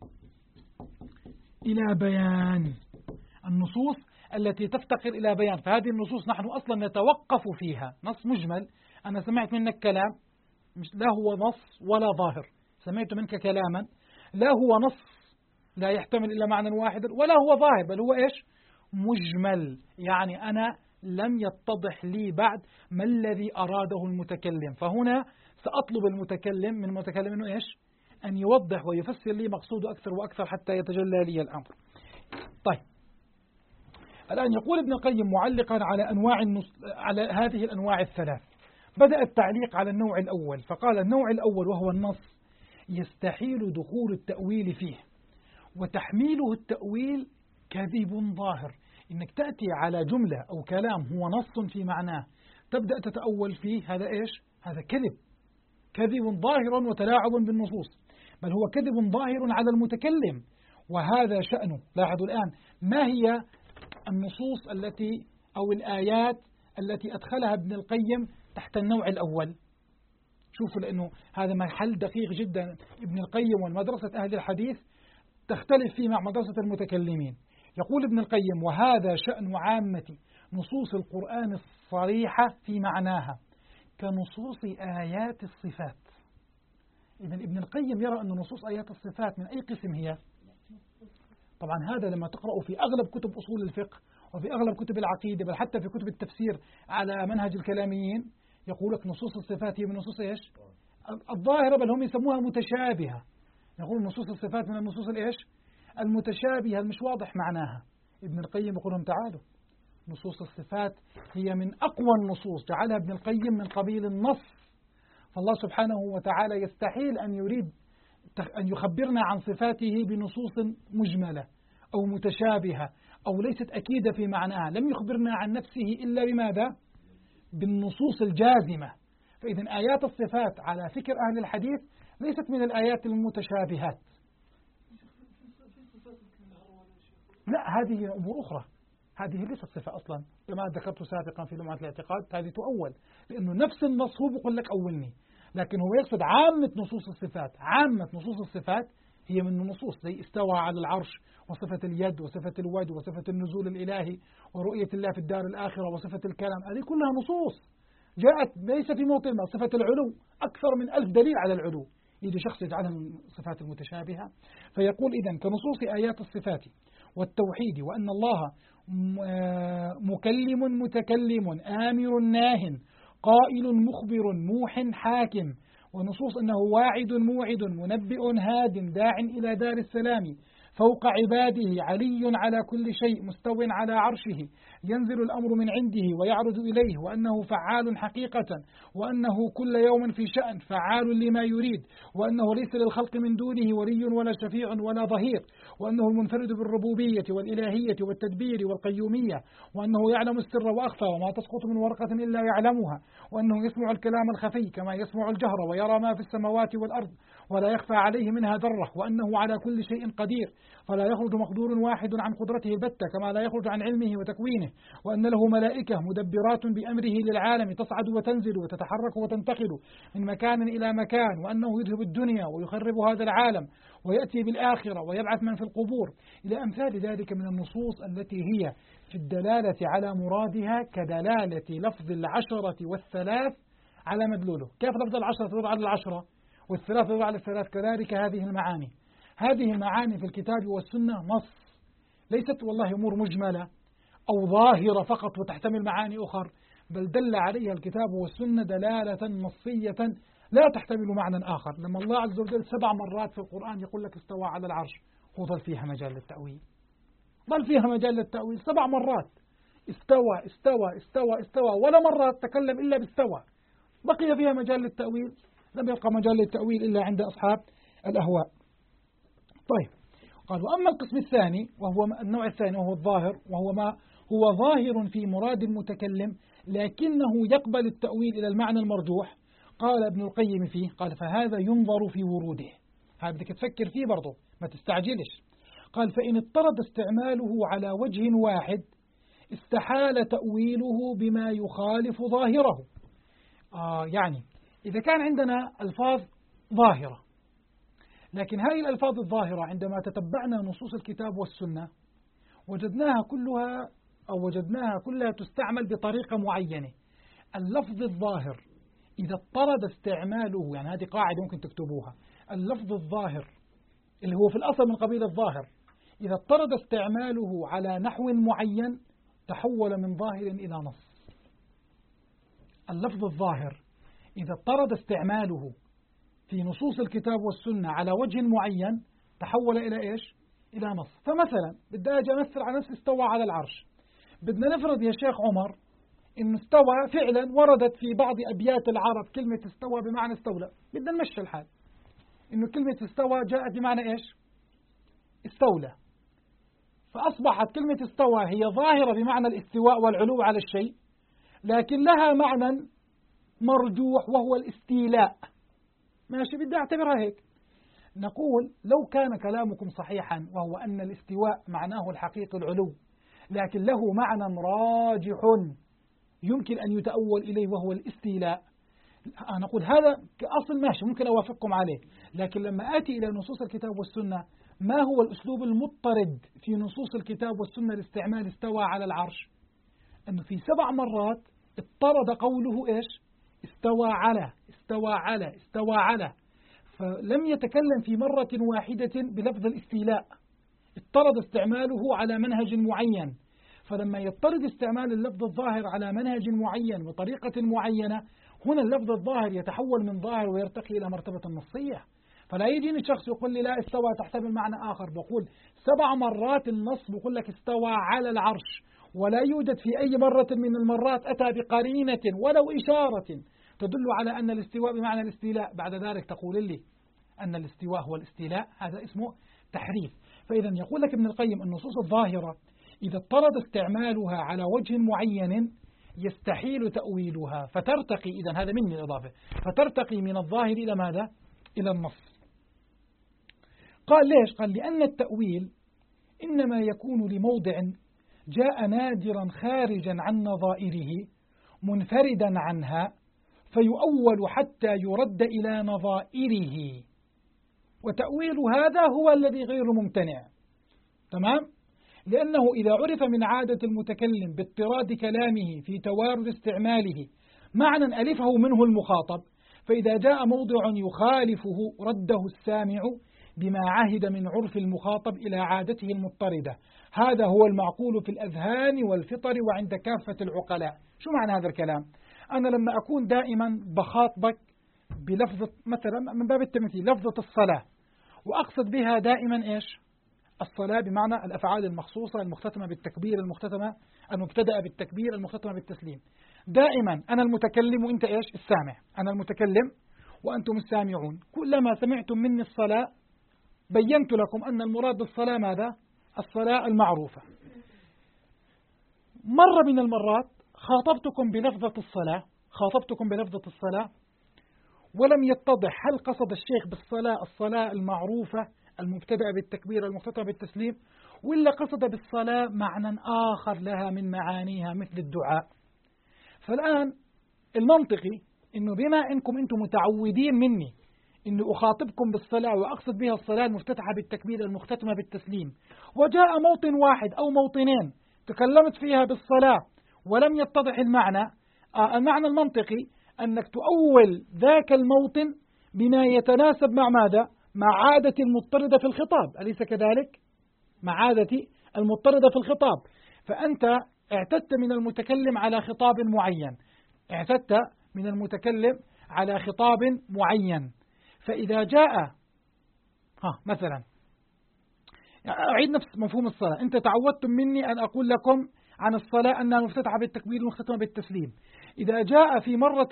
إلى بيان. النصوص التي تفتقر إلى بيان، فهذه النصوص نحن أصلا نتوقف فيها. نص مجمل، أنا سمعت منك كلام لا هو نص ولا ظاهر، سمعت منك كلاما لا هو نص لا يحتمل إلا معنى واحدا ولا هو ظاهر، بل هو إيش؟ مجمل. يعني أنا لم يتضح لي بعد ما الذي أراده المتكلم، فهنا سأطلب من المتكلم إنه إيش؟ أن يوضح ويفسر لي مقصوده أكثر وأكثر حتى يتجلى لي الأمر. طيب، الآن يقول ابن القيم معلقا على هذه الأنواع الثلاث، بدأ التعليق على النوع الأول فقال: النوع الأول وهو النص يستحيل دخول التأويل فيه، وتحميله التأويل كذب ظاهر. إنك تأتي على جملة أو كلام هو نص في معناه تبدأ تتأول فيه، هذا إيش؟ هذا كذب ظاهر وتلاعب بالنصوص، بل هو كذب ظاهر على المتكلم، وهذا شأنه. لاحظوا الآن ما هي النصوص التي أو الآيات التي أدخلها ابن القيم تحت النوع الأول. شوفوا، لأنه هذا محل دقيق جدا. ابن القيم والمدرسة أهل الحديث تختلف فيه مع مدرسة المتكلمين. يقول ابن القيم: وهذا شأن عامة نصوص القرآن الصريحة في معناها كنصوص آيات الصفات. إذن ابن القيم يرى أن نصوص آيات الصفات من أي قسم هي؟ طبعا هذا لما تقرأوا في أغلب كتب أصول الفقه وفي أغلب كتب العقيدة، بل حتى في كتب التفسير على منهج الكلاميين، يقول لك نصوص الصفات هي من نصوص إيش؟ الظاهرة، بل هم يسموها متشابهة. يقول نصوص الصفات من النصوص الإيش؟ المتشابهة، المش واضح معناها. ابن القيم يقول لهم: تعالوا، نصوص الصفات هي من أقوى النصوص، جعلها ابن القيم من قبيل النص. فالله سبحانه وتعالى يستحيل أن يريد أن يخبرنا عن صفاته بنصوص مجملة أو متشابهة أو ليست أكيدة في معناها. لم يخبرنا عن نفسه إلا بماذا؟ بالنصوص الجازمة. فإذن آيات الصفات على فكر أهل الحديث ليست من الآيات المتشابهات. لا، هذه أمور أخرى، هذه ليست صفة أصلا كما ذكرت سابقا في لمعة الاعتقاد. هذه تؤول، لأنه نفس النص هو بيقول لك أولني، لكن هو يقصد عامة نصوص الصفات. عامة نصوص الصفات هي من النصوص زي استوى على العرش، وصفة اليد، وصفة الوجه، وصفة النزول الإلهي، ورؤية الله في الدار الآخرة، وصفة الكلام. هذه كلها نصوص جاءت ليس في موطن ما. صفة العلو أكثر من 1000 دليل على العلو، يجي شخص يجعلها من الصفات المتشابهة. فيقول: إذن كنصوص آيات الصفات والتوحيد، وأن الله مكلم متكلم آمر ناه قائل مخبر موح حاكم، ونصوص أنه واعد موعد منبئ هاد داع إلى دار السلام فوق عباده علي على كل شيء مستو على عرشه ينزل الأمر من عنده ويعرض إليه، وأنه فعال حقيقة، وأنه كل يوم في شأن فعال لما يريد، وأنه ليس للخلق من دونه ولي ولا شفيع ولا ظهير، وأنه المنفرد بالربوبية والإلهية والتدبير والقيومية، وأنه يعلم السر وأخفى وما تسقط من ورقة إلا يعلمها، وأنه يسمع الكلام الخفي كما يسمع الجهر، ويرى ما في السماوات والأرض ولا يخفى عليه منها ذرة، وأنه على كل شيء قدير فلا يخرج مقدور واحد عن قدرته البتة كما لا يخرج عن علمه وتكوينه، وأن له ملائكة مدبرات بأمره للعالم تصعد وتنزل وتتحرك وتنتقل من مكان إلى مكان، وأنه يذهب الدنيا ويخرب هذا العالم ويأتي بالآخرة ويبعث من في القبور، إلى أمثال ذلك من النصوص التي هي في الدلالة على مرادها كدلالة لفظ العشرة والثلاث على مدلوله. كيف لفظ العشرة تدل على العشرة والثلاث تدل على الثلاث؟ كذلك هذه المعاني. هذه المعاني في الكتاب والسنة نص، ليست والله أمور مجملة أو ظاهرة فقط وتحتمل معاني أخر، بل دل عليها الكتاب والسنة دلالة نصية لا تحتمل معنى آخر. لما الله عز وجل 7 مرات في القرآن يقول لك استوى على العرش، هو ظل فيها مجال للتأويل، ظل فيها مجال للتأويل 7 مرات. استوى استوى استوى استوى، ولا مرة تكلم إلا باستوى، بقي فيها مجال للتأويل. لم يبقى مجال للتأويل إلا عند أصحاب الأهواء. طيب، قال: وأما القسم الثاني وهو النوع الثاني وهو الظاهر، وهو ما هو ظاهر في مراد المتكلم لكنه يقبل التأويل إلى المعنى المرجوح. قال ابن القيم فيه، قال: فهذا ينظر في وروده. هذا بدك تفكر فيه برضه، ما تستعجلش. قال: فإن اضطرد استعماله على وجه واحد استحال تأويله بما يخالف ظاهره. يعني إذا كان عندنا ألفاظ ظاهرة، لكن هذه الألفاظ الظاهرة عندما تتبعنا نصوص الكتاب والسنة وجدناها كلها تستعمل بطريقة معينة. اللفظ الظاهر إذا اضطرد استعماله، يعني هذه قاعدة ممكن تكتبوها، اللفظ الظاهر اللي هو في الأصل من قبيل الظاهر، إذا اضطرد استعماله على نحو معين تحول من ظاهر إلى نص. اللفظ الظاهر إذا اضطرد استعماله في نصوص الكتاب والسنة على وجه معين تحول إلى إيش؟ إلى نص. فمثلا بدي أجي أمثل على نفس استوى على العرش، بدنا نفرض يا شيخ عمر إن استوى فعلا وردت في بعض أبيات العرب كلمة استوى بمعنى استولى، بدنا نمشي الحال إنه كلمة استوى جاءت بمعنى إيش؟ استولى، فأصبحت كلمة استوى هي ظاهرة بمعنى الاستواء والعلو على الشيء، لكن لها معنى مرجوح وهو الاستيلاء. ماشي، بدي أعتبرها هيك. نقول: لو كان كلامكم صحيحا وهو أن الاستواء معناه الحقيقي العلو، لكن له معنى راجح يمكن أن يتأول إليه وهو الاستيلاء. أنا أقول هذا كأصل ماشي ممكن أوافقكم عليه، لكن لما آتي إلى نصوص الكتاب والسنة ما هو الأسلوب المضطرد في نصوص الكتاب والسنة لاستعمال استوى على العرش؟ أنه في 7 مرات اضطرد قوله إيش؟ استوى على استوى على استوى على، فلم يتكلم في مرة واحدة بلفظ الاستيلاء، اضطرد استعماله على منهج معين. فلما يضطرد استعمال اللفظ الظاهر على منهج معين وطريقة معينة، هنا اللفظ الظاهر يتحول من ظاهر ويرتقي إلى مرتبة النصية. فلا يجيني شخص يقول لي لا استوى تحتمل معنى آخر، بقول 7 مرات النص بقول لك استوى على العرش، ولا يوجد في أي مرة من المرات أتى بقرينة ولو إشارة تدل على أن الاستواء بمعنى الاستيلاء، بعد ذلك تقول لي أن الاستواء هو الاستيلاء، هذا اسمه تحريف. فإذا يقول لك ابن القيم النصوص الظاهرة إذا اضطرد استعمالها على وجه معين يستحيل تأويلها، فترتقي، إذا هذا مني الإضافة، فترتقي من الظاهر إلى ماذا؟ إلى النص. قال ليش؟ قال لأن التأويل إنما يكون لموضع جاء نادرا خارجا عن نظائره منفردا عنها فيؤول حتى يرد إلى نظائره، وتأويل هذا هو الذي غير ممتنع. تمام؟ لأنه إذا عرف من عادة المتكلم باضطراد كلامه في توارد استعماله معنى ألفه منه المخاطب، فإذا جاء موضع يخالفه رده السامع بما عهد من عرف المخاطب إلى عادته المضطردة. هذا هو المعقول في الأذهان والفطر وعند كافة العقلاء. شو معنى هذا الكلام؟ أنا لما أكون دائما بخاطبك بلفظة مثلا من باب التمثيل لفظة الصلاة، وأقصد بها دائما إيش؟ الصلاة بمعنى الأفعال المخصوصة المختتمة بالتكبير المبتدأة بالتكبير المختتمة بالتسليم. دائما أنا المتكلم وأنت إيش؟ السامع. أنا المتكلم وأنتم السامعون. كلما سمعتم مني الصلاة بينت لكم أن المراد بالصلاة ماذا؟ الصلاة المعروفة. مرة من المرات خاطبتكم بلفظة الصلاة ولم يتضح هل قصد الشيخ بالصلاة الصلاة المعروفة المبتدأة بالتكبير المختتمة بالتسليم، ولا قصد بالصلاة معنى آخر لها من معانيها مثل الدعاء. فالآن المنطقي إنه بما إنكم أنتم متعودين مني إنه أخاطبكم بالصلاة وأقصد بها الصلاة المفتتحة بالتكبير المختتمة بالتسليم، وجاء موطن واحد أو موطنين تكلمت فيها بالصلاة ولم يتضح المعنى، المعنى المنطقي أنك تؤول ذاك الموطن بما يتناسب مع ماذا؟ مع عادة المضطردة في الخطاب، أليس كذلك؟ مع عادة المضطردة في الخطاب. فأنت اعتدت من المتكلم على خطاب معين، فإذا جاء مثلا أعيد نفس مفهوم الصلاة. أنت تعودتم مني أن أقول لكم عن الصلاة أنها مفتتحة بالتكبير المختتمة بالتسليم. إذا جاء في مرة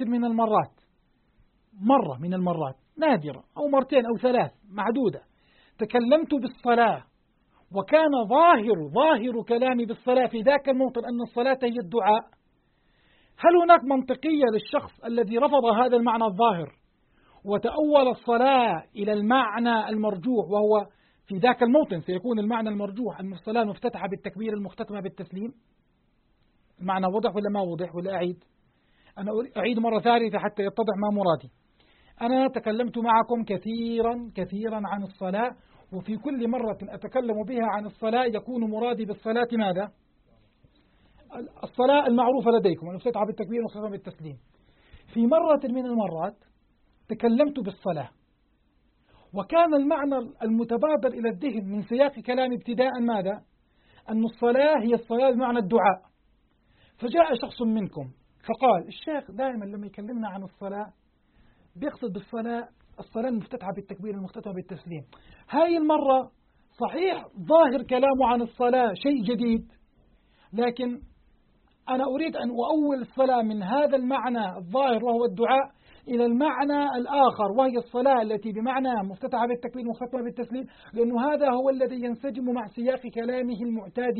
من المرات نادرة أو مرتين أو 3 معدودة تكلمت بالصلاة وكان ظاهر كلامي بالصلاة في ذاك الموطن أن الصلاة هي الدعاء، هل هناك منطقية للشخص الذي رفض هذا المعنى الظاهر وتأول الصلاة إلى المعنى المرجوح، وهو في ذاك الموطن سيكون المعنى المرجوح أن الصلاة مفتتحة بالتكبير المختتمة بالتسليم؟ المعنى وضح ولا ما وضح ولا أعيد؟ أنا أعيد مرة ثالثة حتى يتضح ما مرادي. أنا تكلمت معكم كثيرا عن الصلاة، وفي كل مرة أتكلم بها عن الصلاة يكون مرادي بالصلاة ماذا؟ الصلاة المعروفة لديكم المفتتحة بالتكبير المختتمة بالتسليم. في مرة من المرات تكلمت بالصلاة وكان المعنى المتبادر إلى الذهن من سياق كلامي ابتداء ماذا؟ أن الصلاة هي الصلاة بمعنى الدعاء. فجاء شخص منكم فقال الشيخ دائما لما يكلمنا عن الصلاة بيقصد بالصلاة الصلاة المفتتحة بالتكبير المختتمة بالتسليم. هاي المرة صحيح ظاهر كلامه عن الصلاة شيء جديد، لكن أنا أريد أن أؤول الصلاة من هذا المعنى الظاهر وهو الدعاء إلى المعنى الآخر وهي الصلاة التي بمعنى مفتتحة بالتكبير المختتمة بالتسليم، لأنه هذا هو الذي ينسجم مع سياق كلامه المعتاد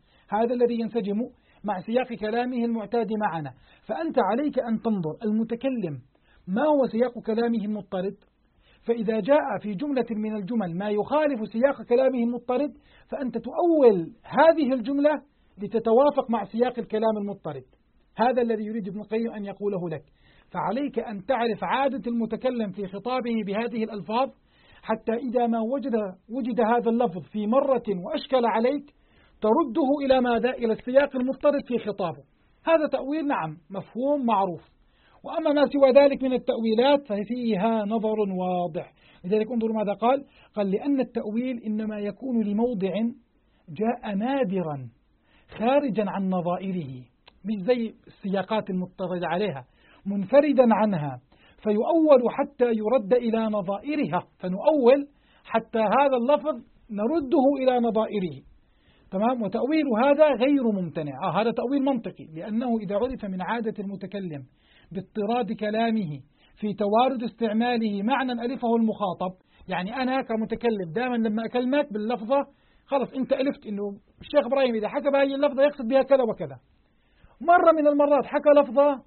معنا. فأنت عليك أن تنظر المتكلم ما هو سياق كلامه المضطرد، فإذا جاء في جملة من الجمل ما يخالف سياق كلامه المضطرد فأنت تؤول هذه الجملة لتتوافق مع سياق الكلام المضطرد. هذا الذي يريد ابن القيم أن يقوله لك. فعليك أن تعرف عادة المتكلم في خطابه بهذه الألفاظ، حتى إذا ما وجد هذا اللفظ في مرة وأشكل عليك ترده إلى ماذا؟ إلى السياق المضطرد في خطابه. هذا تأويل نعم مفهوم معروف. وأما ما سوى ذلك من التأويلات ففيها نظر واضح. لذلك انظروا ماذا قال لأن التأويل إنما يكون لموضع جاء نادرا خارجا عن نظائره، مش زي السياقات المضطرد عليها، منفردا عنها، فيؤول حتى يرد إلى نظائرها، فنؤول حتى هذا اللفظ نرده إلى نظائره. تمام. وتأويل هذا غير ممتنع. هذا تأويل منطقي، لأنه إذا عرف من عادة المتكلم باضطراد كلامه في توارد استعماله معنى ألفه المخاطب، يعني أنا كمتكلم دائما لما أكلمك باللفظة خلص أنت ألفت إنه الشيخ إبراهيم إذا حكى بهذه اللفظة يقصد بها كذا وكذا. مرة من المرات حكى لفظة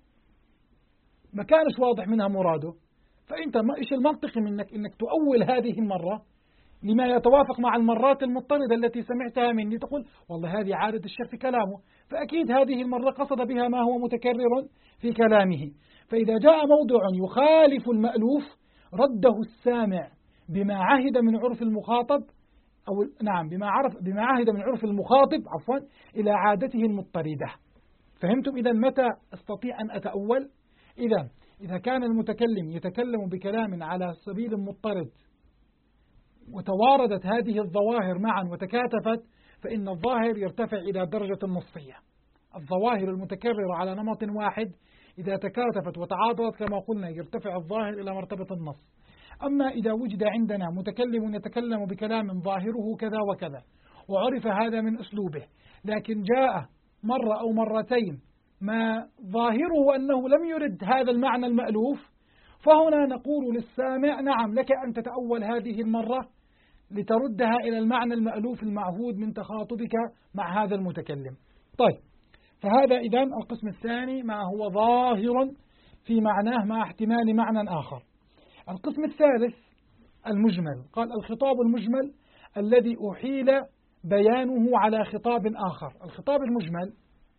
ما كانش واضح منها مراده، فأنت ما إيش المنطقي منك إنك تؤول هذه المرة لما يتوافق مع المرات المضطردة التي سمعتها مني، تقول والله هذه عادة الشيخ في كلامه، فأكيد هذه المرة قصد بها ما هو متكرر في كلامه. فإذا جاء موضع يخالف المألوف رده السامع بما عهد من عرف المخاطب، أو نعم بما عهد من عرف المخاطب إلى عادته المضطردة. فهمتم؟ إذا متى استطيع أن أتأول؟ إذا كان المتكلم يتكلم بكلام على سبيل مضطرد وتواردت هذه الظواهر معا وتكاتفت، فإن الظاهر يرتفع إلى درجة النصية. الظواهر المتكررة على نمط واحد إذا تكاتفت وتعاضدت كما قلنا يرتفع الظاهر إلى مرتبة النص. أما إذا وجد عندنا متكلم يتكلم بكلام ظاهره كذا وكذا وعرف هذا من أسلوبه، لكن جاء مرة أو مرتين ما ظاهره أنه لم يرد هذا المعنى المألوف، فهنا نقول للسامع نعم لك أن تتأول هذه المرة لتردها إلى المعنى المألوف المعهود من تخاطبك مع هذا المتكلم. طيب، فهذا إذن القسم الثاني ما هو ظاهر في معناه مع احتمال معنى آخر. القسم الثالث المجمل. قال الخطاب المجمل الذي أحيل بيانه على خطاب آخر. الخطاب المجمل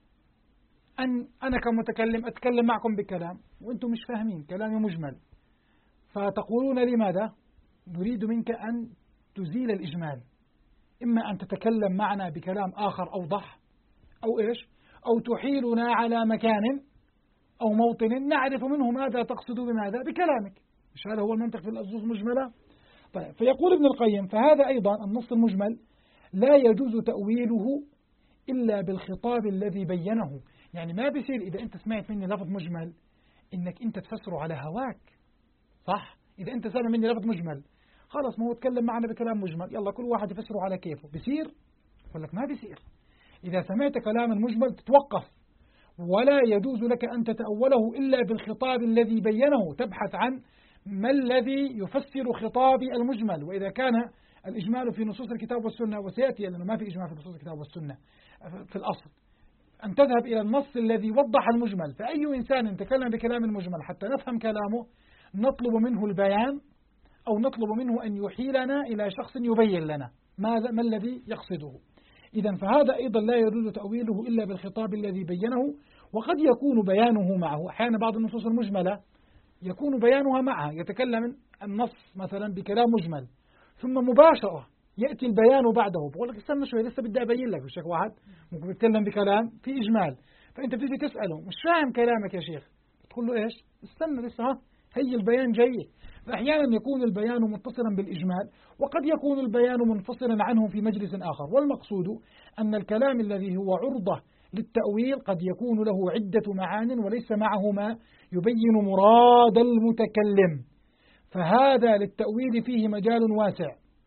أن أنا كمتكلم أتكلم معكم بكلام وأنتم مش فاهمين كلامي مجمل، فتقولون لماذا؟ نريد منك أن تزيل الإجمال، إما أن تتكلم معنا بكلام آخر أوضح، أو إيش؟ أو تحيلنا على مكان أو موطن نعرف منه ماذا تقصد بماذا بكلامك. مش هذا هو المنطق في الألفاظ المجملة؟ طيب، فيقول ابن القيم فهذا أيضا النص المجمل لا يجوز تأويله إلا بالخطاب الذي بينه. يعني ما بيصير إذا أنت سمعت مني لفظ مجمل إنك أنت تفسره على هواك، صح؟ إذا أنت سامع مني لفظ مجمل خلاص ما هو تكلم معنا بكلام مجمل، يلا كل واحد يفسره على كيفه. بيصير؟ يقول لك ما بيصير. إذا سمعت كلاما مجمل تتوقف، ولا يجوز لك أن تتأوله إلا بالخطاب الذي بينه. تبحث عن ما الذي يفسر خطابي المجمل، وإذا كان الإجمال في نصوص الكتاب والسنة، وسيأتي لأنه ما في إجمال في نصوص الكتاب والسنة في الأصل، أن تذهب إلى النص الذي وضح المجمل. فأي إنسان تكلم بكلام المجمل حتى نفهم كلامه نطلب منه البيان، أو نطلب منه أن يحيلنا إلى شخص يبين لنا ما الذي يقصده. إذن فهذا أيضا لا يجوز تأويله إلا بالخطاب الذي بينه، وقد يكون بيانه معه. أحيانا بعض النصوص المجملة يكون بيانها معها، يتكلم النص مثلا بكلام مجمل ثم مباشرة يأتي البيان بعده، بقول لك استنى شوي لسه بدي أبين لك. الشيخ واحد ممكن يتكلم بكلام في إجمال، فأنت بتيجي تسأله مش فاهم كلامك يا شيخ، تقول له إيش؟ استنى لسه هي البيان جاي. فأحيانا يكون البيان متصلا بالإجمال، وقد يكون البيان منفصلا عنه في مجلس آخر. والمقصود أن الكلام الذي هو عرضة للتأويل قد يكون له عدة معان وليس معه ما يبين مراد المتكلم، فهذا للتأويل فيه مجال واسع.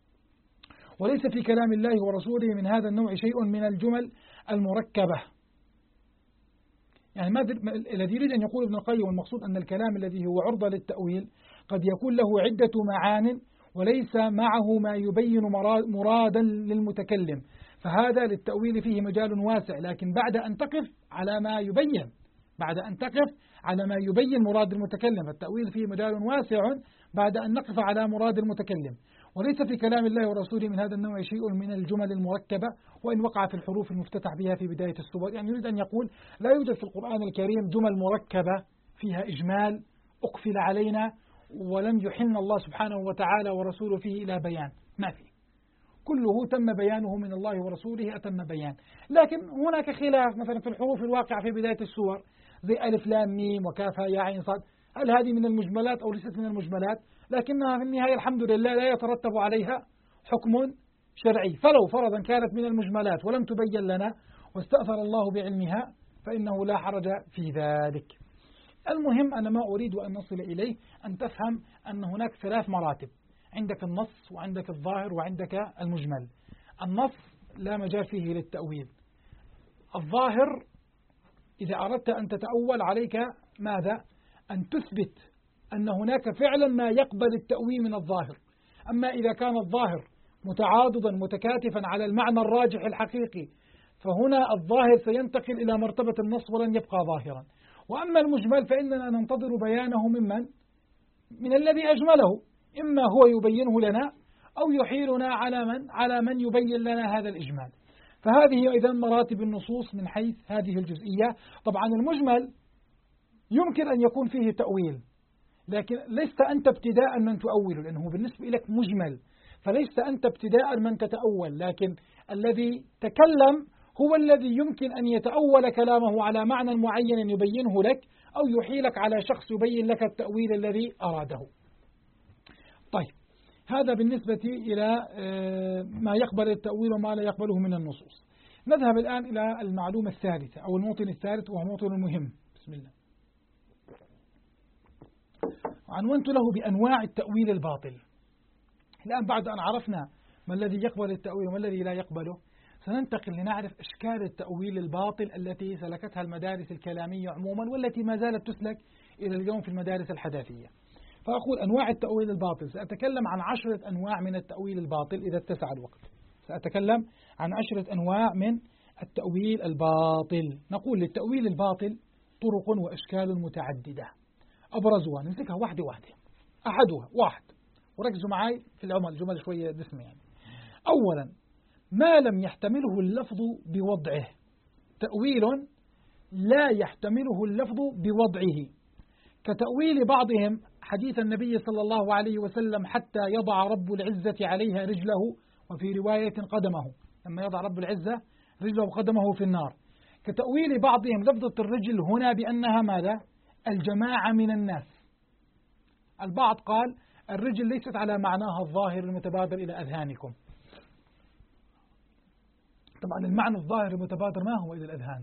وليس في كلام الله ورسوله من هذا النوع شيء من الجمل المركبة. يعني الذي يريد أن يقول ابن القيم المقصود أن الكلام الذي هو عرضة للتأويل قد يكون له عدة معان وليس معه ما يبين مرادا للمتكلم، فهذا للتأويل فيه مجال واسع، لكن بعد أن تقف على ما يبين، مراد المتكلم. فالتأويل فيه مجال واسع بعد أن نقف على مراد المتكلم. وليس في كلام الله ورسوله من هذا النوع شيء من الجمل المركبة وإن وقع في الحروف المفتتح بها في بداية السور. يعني يريد أن يقول لا يوجد في القرآن الكريم جمل مركبة فيها إجمال أقفل علينا ولم يحن الله سبحانه وتعالى ورسوله فيه إلى بيان، ما في، كله تم بيانه من الله ورسوله أتم بيان. لكن هناك خلاف مثلا في الحروف الواقعة في بداية السور زي ألف لام ميم وكاف يا عين صاد، هل هذه من المجملات أو ليست من المجملات؟ لكنها في النهاية الحمد لله لا يترتب عليها حكم شرعي، فلو فرضا كانت من المجملات ولم تبين لنا واستأثر الله بعلمها فإنه لا حرج في ذلك. المهم أنا ما أريد أن نصل إليه أن تفهم أن هناك 3 مراتب، عندك النص وعندك الظاهر وعندك المجمل. النص لا مجال فيه للتأويل. الظاهر إذا أردت أن تتأول عليك ماذا؟ أن تثبت أن هناك فعلا ما يقبل التأويل من الظاهر. أما إذا كان الظاهر متعاضدا متكاتفا على المعنى الراجح الحقيقي فهنا الظاهر سينتقل إلى مرتبة النص ولن يبقى ظاهرا. وأما المجمل فإننا ننتظر بيانه من الذي أجمله، إما هو يبينه لنا أو يحيلنا على من يبين لنا هذا الإجمال. فهذه إذا مراتب النصوص من حيث هذه الجزئية. طبعا المجمل يمكن أن يكون فيه تأويل، لكن لست أنت ابتداء من تؤول، لأنه بالنسبة لك مجمل، فليس أنت ابتداء من تتأول، لكن الذي تكلم هو الذي يمكن أن يتأول كلامه على معنى معين يبينه لك أو يحيلك على شخص يبين لك التأويل الذي أراده. طيب، هذا بالنسبة إلى ما يقبل التأويل وما لا يقبله من النصوص. نذهب الآن إلى المعلومة الثالثة أو الموطن الثالث وهو موطن مهم. بسم الله. عنونت له بأنواع التأويل الباطل. الآن بعد أن عرفنا ما الذي يقبل التأويل وما الذي لا يقبله، سننتقل لنعرف أشكال التأويل الباطل التي سلكتها المدارس الكلامية عموما والتي ما زالت تسلك إلى اليوم في المدارس الحداثية. فأقول أنواع التأويل الباطل. سأتكلم عن 10 أنواع من التأويل الباطل إذا اتسع الوقت. سأتكلم عن 10 أنواع من التأويل الباطل. نقول للتأويل الباطل طرق وأشكال متعددة، أبرزها نمسكها واحدة واحدة. أحدها واحد، وركزوا معي في الجمل شوية دسمة يعني. أولا، ما لم يحتمله اللفظ بوضعه، تأويل لا يحتمله اللفظ بوضعه، كتأويل بعضهم حديث النبي صلى الله عليه وسلم حتى يضع رب العزة عليها رجله، وفي رواية قدمه، لما يضع رب العزة رجله وقدمه في النار. كتأويل بعضهم لفظة الرجل هنا بأنها ماذا؟ الجماعة من الناس. البعض قال الرجل ليست على معناها الظاهر المتبادر إلى أذهانكم. طبعا المعنى الظاهر المتبادر ما هو إلى الأذهان؟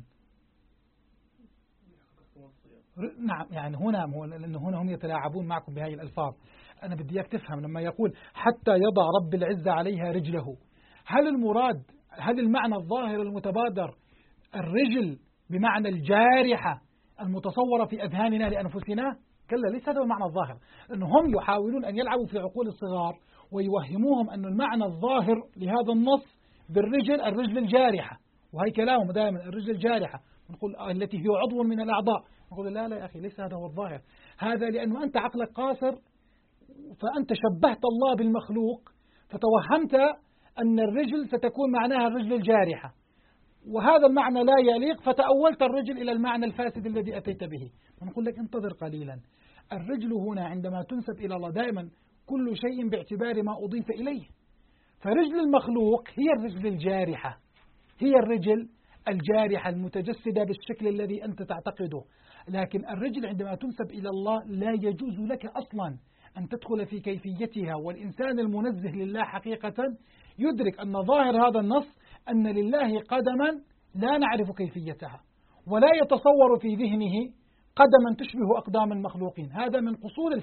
نعم، يعني لأنه هنا هم يتلاعبون معكم بهذه الألفاظ. أنا بدي إياك تفهم لما يقول حتى يضع رب العزة عليها رجله، هل المعنى الظاهر المتبادر الرجل بمعنى الجارحة المتصورة في أذهاننا لأنفسنا؟ كلا، ليس هذا المعنى الظاهر، لأنهم يحاولون أن يلعبوا في عقول الصغار ويوهموهم أن المعنى الظاهر لهذا النص الرجل الجارحة، وهي كلامهم دائما الرجل الجارحة، نقول التي هي عضو من الأعضاء. نقول لا يا أخي، ليس هذا هو الظاهر. هذا لأنه أنت عقلك قاصر، فأنت شبهت الله بالمخلوق فتوهمت أن الرجل ستكون معناها الرجل الجارحة، وهذا المعنى لا يليق، فتأولت الرجل إلى المعنى الفاسد الذي أتيت به. ونقول لك انتظر قليلا، الرجل هنا عندما تنسب إلى الله دائما كل شيء باعتبار ما أضيف إليه، فرجل المخلوق هي الرجل الجارحة، هي الرجل الجارحة المتجسدة بالشكل الذي أنت تعتقده. لكن الرجل عندما تنسب إلى الله لا يجوز لك أصلا أن تدخل في كيفيتها، والإنسان المنزه لله حقيقة يدرك أن ظاهر هذا النص أن لله قدما لا نعرف كيفيتها، ولا يتصور في ذهنه قدما تشبه أقدام المخلوقين. هذا من قصور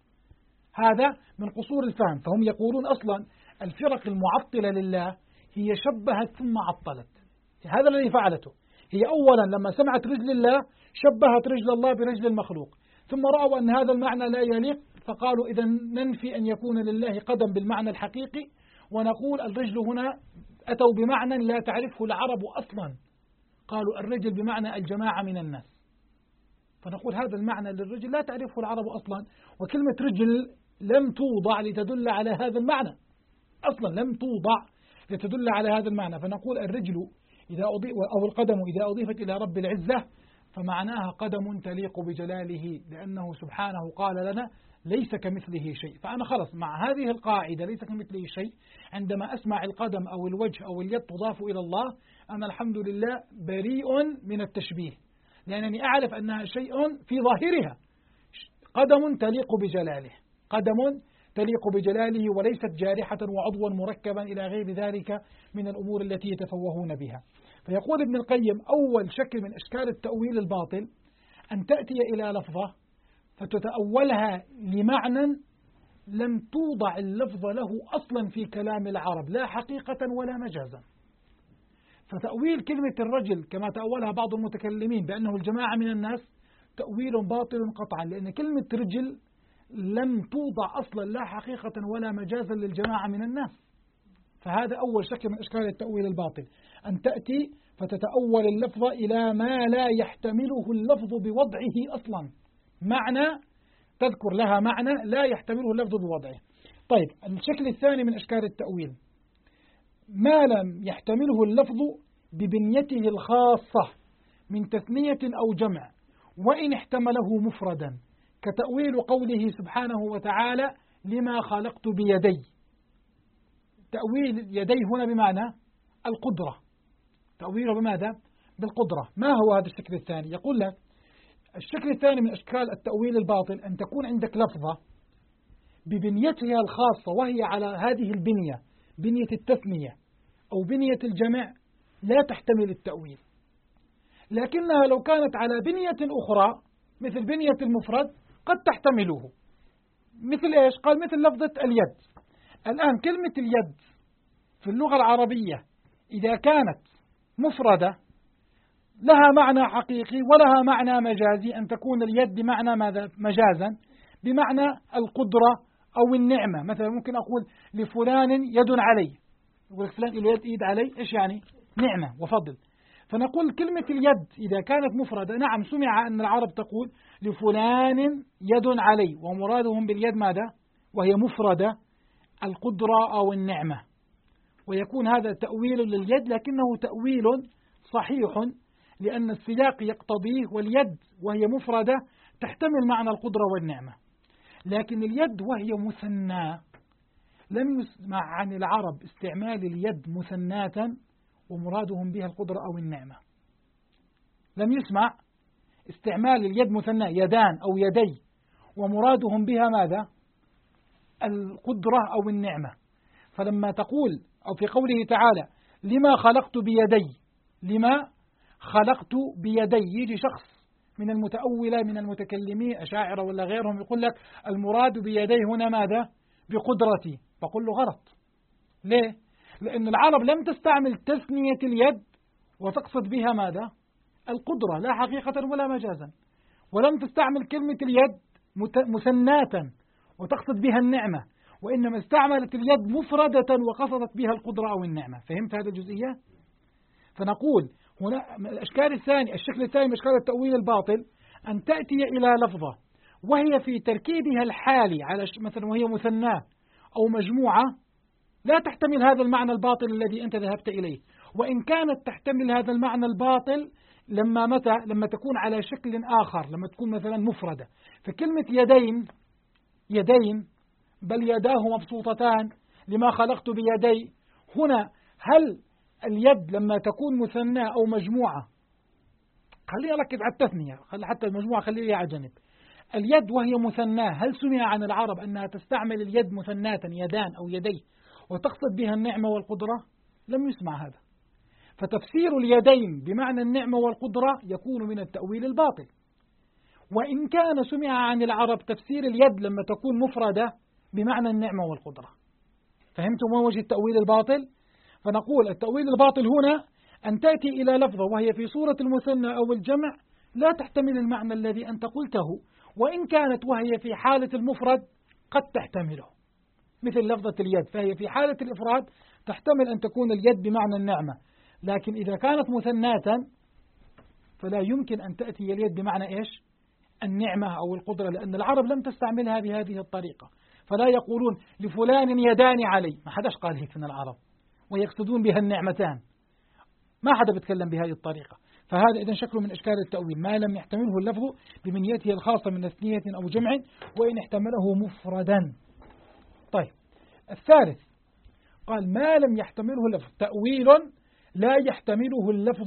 الفهم. فهم يقولون أصلا الفرق المعطلة لله هي شبهت ثم عطلت. هذا الذي فعلته، هي أولا لما سمعت رجل الله شبهت رجل الله برجل المخلوق، ثم رأوا أن هذا المعنى لا يليق، فقالوا إذا ننفي أن يكون لله قدم بالمعنى الحقيقي، ونقول الرجل هنا أتوا بمعنى لا تعرفه العرب أصلا، قالوا الرجل بمعنى الجماعة من الناس. فنقول هذا المعنى للرجل لا تعرفه العرب أصلا، وكلمة رجل لم توضع لتدل على هذا المعنى، أصلا لم توضع لتدل على هذا المعنى. فنقول الرجل إذا أضيف أو القدم إذا أضيفت إلى رب العزة فمعناها قدم تليق بجلاله، لأنه سبحانه قال لنا ليس كمثله شيء. فأنا خلص مع هذه القاعدة ليس كمثله شيء، عندما أسمع القدم أو الوجه أو اليد تضاف إلى الله أنا الحمد لله بريء من التشبيه، لأنني أعرف أنها شيء في ظاهرها قدم تليق بجلاله، قدم تليق بجلاله وليست جارحة وعضوا مركبا إلى غير ذلك من الأمور التي يتفوهون بها. فيقول ابن القيم أول شكل من أشكال التأويل الباطل أن تأتي إلى لفظة فتتأولها لمعنى لم توضع اللفظ له أصلا في كلام العرب لا حقيقة ولا مجازا. فتأويل كلمة الرجل كما تأولها بعض المتكلمين بأنه الجماعة من الناس تأويل باطل قطعا، لأن كلمة رجل لم توضع أصلا لا حقيقة ولا مجازا للجماعة من الناس. فهذا أول شكل من أشكال التأويل الباطل، أن تأتي فتتأول اللفظ إلى ما لا يحتمله اللفظ بوضعه أصلا، معنى تذكر لها معنى لا يحتمله اللفظ بوضعه. طيب الشكل الثاني من أشكال التأويل ما لم يحتمله اللفظ ببنيته الخاصة من تثنية أو جمع وإن احتمله مفردا، كتأويل قوله سبحانه وتعالى لما خلقت بيدي. تأويل يدي هنا بمعنى القدرة، تأويله بماذا؟ بالقدرة. ما هو هذا الشكل الثاني؟ يقول لك الشكل الثاني من أشكال التأويل الباطل أن تكون عندك لفظة ببنيتها الخاصة وهي على هذه البنية، بنية التثنية أو بنية الجمع، لا تحتمل التأويل، لكنها لو كانت على بنية أخرى مثل بنية المفرد قد تحتمله. مثل إيش؟ قال مثل لفظة اليد. الآن كلمة اليد في اللغة العربية إذا كانت مفردة لها معنى حقيقي ولها معنى مجازي، أن تكون اليد بمعنى ماذا؟ مجازا بمعنى القدرة أو النعمة. مثلا ممكن أقول لفلان يد علي، يقول فلان له يد علي، إيش يعني؟ نعمة وفضل. فنقول كلمة اليد إذا كانت مفردة نعم سمع أن العرب تقول لفلان يد علي، ومرادهم باليد ماذا؟ وهي مفردة القدرة أو النعمة، ويكون هذا تأويل لليد لكنه تأويل صحيح لأن السياق يقتضيه، واليد وهي مفردة تحتمل معنى القدرة والنعمة. لكن اليد وهي مثنى لم يسمع عن العرب استعمال اليد مثناة ومرادهم بها القدرة أو النعمة، لم يسمع استعمال اليد مثنى يدان أو يدي ومرادهم بها ماذا؟ القدرة أو النعمة. فلما تقول أو في قوله تعالى لما خلقت بيدي، لما خلقت بيدي، يجي شخص من المتأولة من المتكلمين أشاعرة ولا غيرهم يقول لك المراد بيدي هنا ماذا؟ بقدرتي. بقول له غلط. ليه؟ لأن العرب لم تستعمل تثنية اليد وتقصد بها ماذا؟ القدرة لا حقيقة ولا مجازا، ولم تستعمل كلمة اليد مثناة وتقصد بها النعمة، وإنما استعملت اليد مفردة وقصدت بها القدرة أو النعمة. فهمت هذه الجزئية؟ فنقول هنا الأشكال الثاني، الشكل الثاني من أشكال التأويل الباطل أن تأتي إلى لفظة وهي في تركيبها الحالي على مثلا وهي مثناة أو مجموعة لا تحتمل هذا المعنى الباطل الذي أنت ذهبت إليه، وإن كانت تحتمل هذا المعنى الباطل لما تكون على شكل آخر، لما تكون مثلا مفردة. فكلمة يدين بل يداه مبسوطتان لما خلقت بيدي، هنا هل اليد لما تكون مثنى أو مجموعة، خلينا نركز على التثنية حتى المجموعة خليها على جنب، اليد وهي مثناه هل سمع عن العرب أنها تستعمل اليد مثناة يدان أو يدي وتقصد بها النعمة والقدرة؟ لم يسمع هذا. فتفسير اليدين بمعنى النعمة والقدرة يكون من التأويل الباطل. وإن كان سمع عن العرب تفسير اليد لما تكون مفردة بمعنى النعمة والقدرة. فهمتم ما وجه التأويل الباطل؟ فنقول التأويل الباطل هنا أن تأتي إلى لفظة وهي في صورة المثنى أو الجمع لا تحتمل المعنى الذي أنت قلته، وإن كانت وهي في حالة المفرد قد تحتمله، مثل لفظة اليد، فهي في حالة الإفراد تحتمل أن تكون اليد بمعنى النعمة، لكن إذا كانت مثناة فلا يمكن أن تأتي اليد بمعنى إيش؟ النعمة أو القدرة، لأن العرب لم تستعملها بهذه الطريقة. فلا يقولون لفلان يدان علي، ما حدش قال هيك من العرب، ويقصدون بها النعمتان، ما حدا بيتكلم بهذه الطريقة. فهذا إذن شكله من أشكال التأويل، ما لم يحتمله اللفظ بمنيته الخاصة من تثنية أو جمع وإن احتمله مفردا. طيب الثالث قال ما لم يحتمله اللفظ، تأويل لا يحتمله اللفظ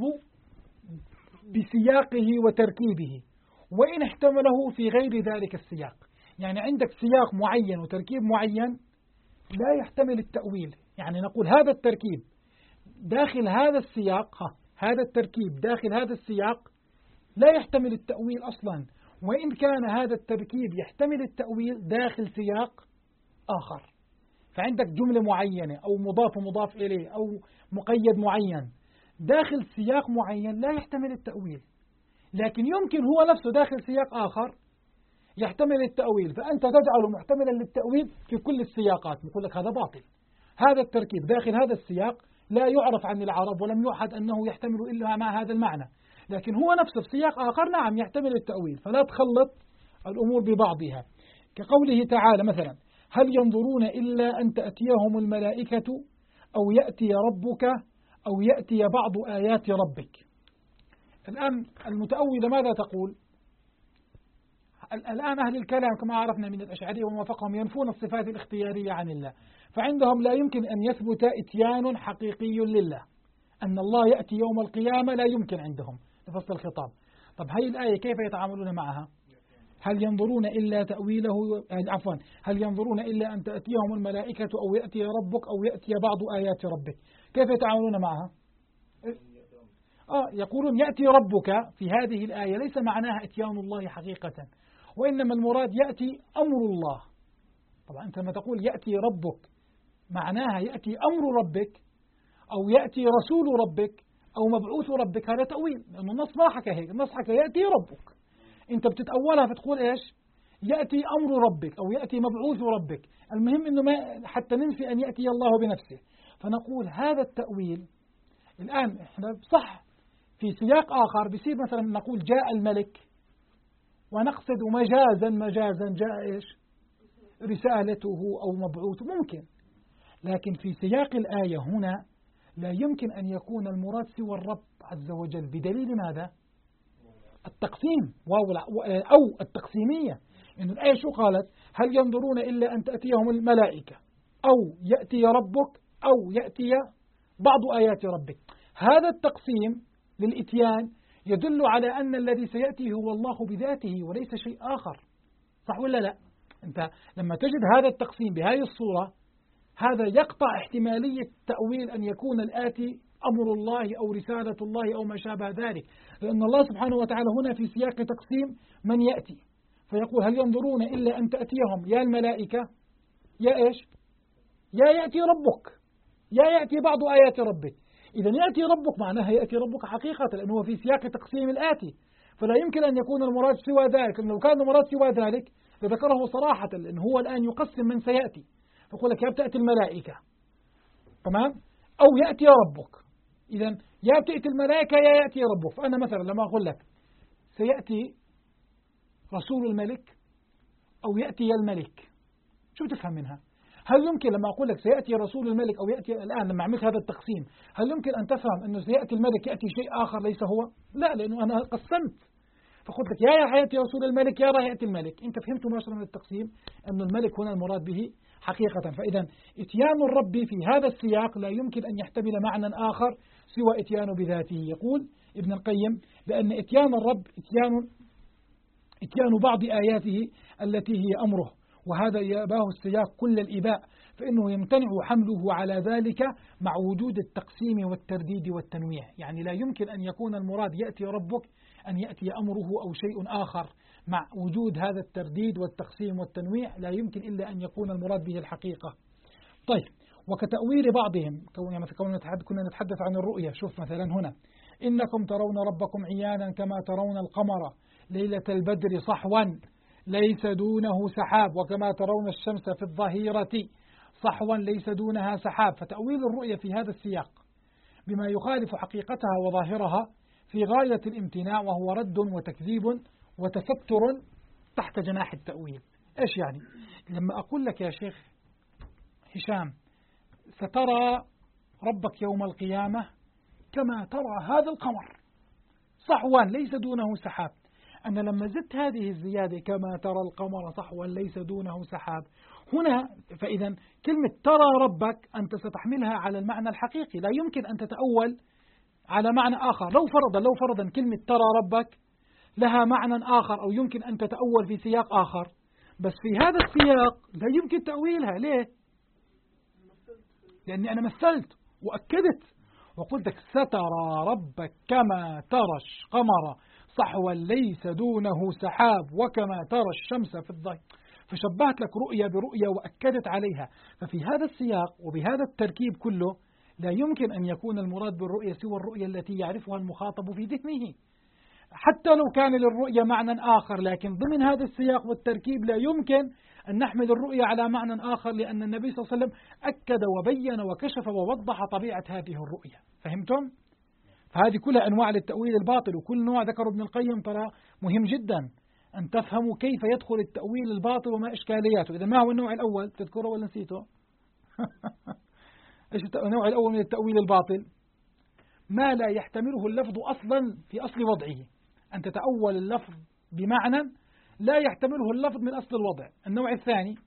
بسياقه وتركيبه وإن احتمله في غير ذلك السياق. يعني عندك سياق معين وتركيب معين لا يحتمل التأويل، يعني نقول هذا التركيب داخل هذا السياق، هذا التركيب داخل هذا السياق لا يحتمل التأويل أصلا، وإن كان هذا التركيب يحتمل التأويل داخل سياق آخر. فعندك جملة معينة أو مضاف ومضاف إليه أو مقيد معين داخل سياق معين لا يحتمل التأويل، لكن يمكن هو نفسه داخل سياق آخر يحتمل التأويل، فأنت تجعله محتملا للتأويل في كل السياقات. نقول لك هذا باطل، هذا التركيب داخل هذا السياق لا يعرف عن العرب ولم يوحد أنه يحتمل إلا مع هذا المعنى، لكن هو نفسه في سياق آخر نعم يحتمل التأويل. فلا تخلط الأمور ببعضها، كقوله تعالى مثلا هل ينظرون إلا أن تأتيهم الملائكة أو يأتي ربك أو يأتي بعض آيات ربك. الآن المتأولة ماذا تقول؟ الآن أهل الكلام كما عرفنا من الأشعرية وموافقهم ينفون الصفات الاختيارية عن الله، فعندهم لا يمكن أن يثبت إتيان حقيقي لله، أن الله يأتي يوم القيامة لا يمكن عندهم لفصل الخطاب. طب هذه الآية كيف يتعاملون معها؟ هل ينظرون إلا تأويله، عفوا هل ينظرون إلا أن تأتيهم الملائكة أو يأتي ربك أو يأتي بعض آيات ربك، كيف يتعاملون معها؟ يقولون يأتي ربك في هذه الآية ليس معناها إتيان الله حقيقة، وإنما المراد يأتي أمر الله. طبعا أنت لما تقول يأتي ربك معناها يأتي أمر ربك أو يأتي رسول ربك أو مبعوث ربك، هذا تأويل، لأنه النص ما حكى هيك، النص حكى يأتي ربك، أنت بتتأولها فتقول إيش؟ يأتي أمر ربك أو يأتي مبعوث ربك. المهم أنه ما حتى ننفي أن يأتي الله بنفسه، فنقول هذا التأويل. الآن إحنا صح في سياق آخر بيصير مثلا نقول جاء الملك ونقصد مجازا جاء إيش؟ رسالته أو مبعوث ممكن، لكن في سياق الآية هنا لا يمكن أن يكون المراد سوى الرب عز وجل. بدليل ماذا؟ التقسيم أو التقسيمية، إن الآية شو قالت؟ هل ينظرون إلا أن تأتيهم الملائكة أو يأتي ربك أو يأتي بعض آيات ربك. هذا التقسيم للإتيان يدل على أن الذي سيأتي هو الله بذاته وليس شيء آخر، صح ولا لا؟ أنت لما تجد هذا التقسيم بهذه الصورة هذا يقطع احتمالية تأويل أن يكون الآتي أمر الله أو رسالة الله أو ما شابه ذلك، لأن الله سبحانه وتعالى هنا في سياق تقسيم من يأتي، فيقول هل ينظرون إلا أن تأتيهم يا الملائكة يا إيش؟ يا يأتي ربك يا يأتي بعض آيات ربك. إذا يأتي ربك معناها يأتي ربك حقيقة، لأنه في سياق تقسيم الآتي، فلا يمكن أن يكون المراد سوى ذلك، لأنه لو كان المراد سوى ذلك لذكره صراحة، لأنه هو الآن يقسم من سيأتي، يقول لك يا بتأتي الملائكة، تمام، أو يأتي ربك. إذا يا بتأتي الملائكة يا يأتي ربك. فأنا مثلا لما أقول لك سيأتي رسول الملك أو يأتي الملك، شو تفهم منها؟ هل يمكن لما أقول لك سيأتي رسول الملك أو يأتي، الآن لما عملت هذا التقسيم هل يمكن أن تفهم أنه سيأتي الملك يأتي شيء آخر ليس هو؟ لا، لأنه أنا قسمت، فقلت لك يا يأتي رسول الملك يا يأتي الملك، أنت فهمت مباشرة من التقسيم أن الملك هنا المراد به حقيقة. فإذا إتيان الرب في هذا السياق لا يمكن أن يحتمل معنى آخر سوى إتيان بذاته. يقول ابن القيم بأن إتيان الرب إتيان بعض آياته التي هي أمره، وهذا يأباه السياق كل الإباء، فإنه يمتنع حمله على ذلك مع وجود التقسيم والترديد والتنويع. يعني لا يمكن أن يكون المراد يأتي ربك أن يأتي أمره أو شيء آخر، مع وجود هذا الترديد والتقسيم والتنويع لا يمكن إلا أن يكون المراد به الحقيقة. طيب، وكتأويل بعضهم كنا نتحدث عن الرؤية. شوف مثلا هنا إنكم ترون ربكم عيانا كما ترون القمر ليلة البدر صحوا ليس دونه سحاب وكما ترون الشمس في الظهيرة صحوا ليس دونها سحاب. فتأويل الرؤية في هذا السياق بما يخالف حقيقتها وظاهرها في غاية الامتناع، وهو رد وتكذيب وتستر تحت جناح التأويل. إيش يعني؟ لما أقول لك يا شيخ هشام سترى ربك يوم القيامة كما ترى هذا القمر صحوا ليس دونه سحاب، أنا لما زدت هذه الزيادة كما ترى القمر صحوا ليس دونه سحاب هنا، فإذا كلمة ترى ربك أنت ستحملها على المعنى الحقيقي، لا يمكن أن تتأول على معنى آخر. لو فرضا كلمة ترى ربك لها معنى آخر أو يمكن أن تتأول في سياق آخر، بس في هذا السياق لا يمكن تأويلها. ليه؟ لأني أنا مثلت وأكدت وقلت لك سترى ربك كما ترى القمر صحوا ليس دونه سحاب وكما ترى الشمس في الضيء، فشبهت لك رؤية برؤية وأكدت عليها. ففي هذا السياق وبهذا التركيب كله لا يمكن أن يكون المراد بالرؤية سوى الرؤية التي يعرفها المخاطب في ذهنه، حتى لو كان للرؤية معنى آخر، لكن ضمن هذا السياق والتركيب لا يمكن أن نحمل الرؤية على معنى آخر، لأن النبي صلى الله عليه وسلم أكد وبين وكشف ووضح طبيعة هذه الرؤية. فهمتم؟ فهذه كلها أنواع للتأويل الباطل، وكل نوع ذكر ابن القيم ترى مهم جدا أن تفهموا كيف يدخل التأويل الباطل وما إشكالياته. إذا ما هو النوع الأول تذكره ولا نسيته؟ إيش النوع الأول من التأويل الباطل؟ ما لا يحتمله اللفظ أصلا في أصل وضعه، أن تتأول اللفظ بمعنى لا يحتمله اللفظ من أصل الوضع. النوع الثاني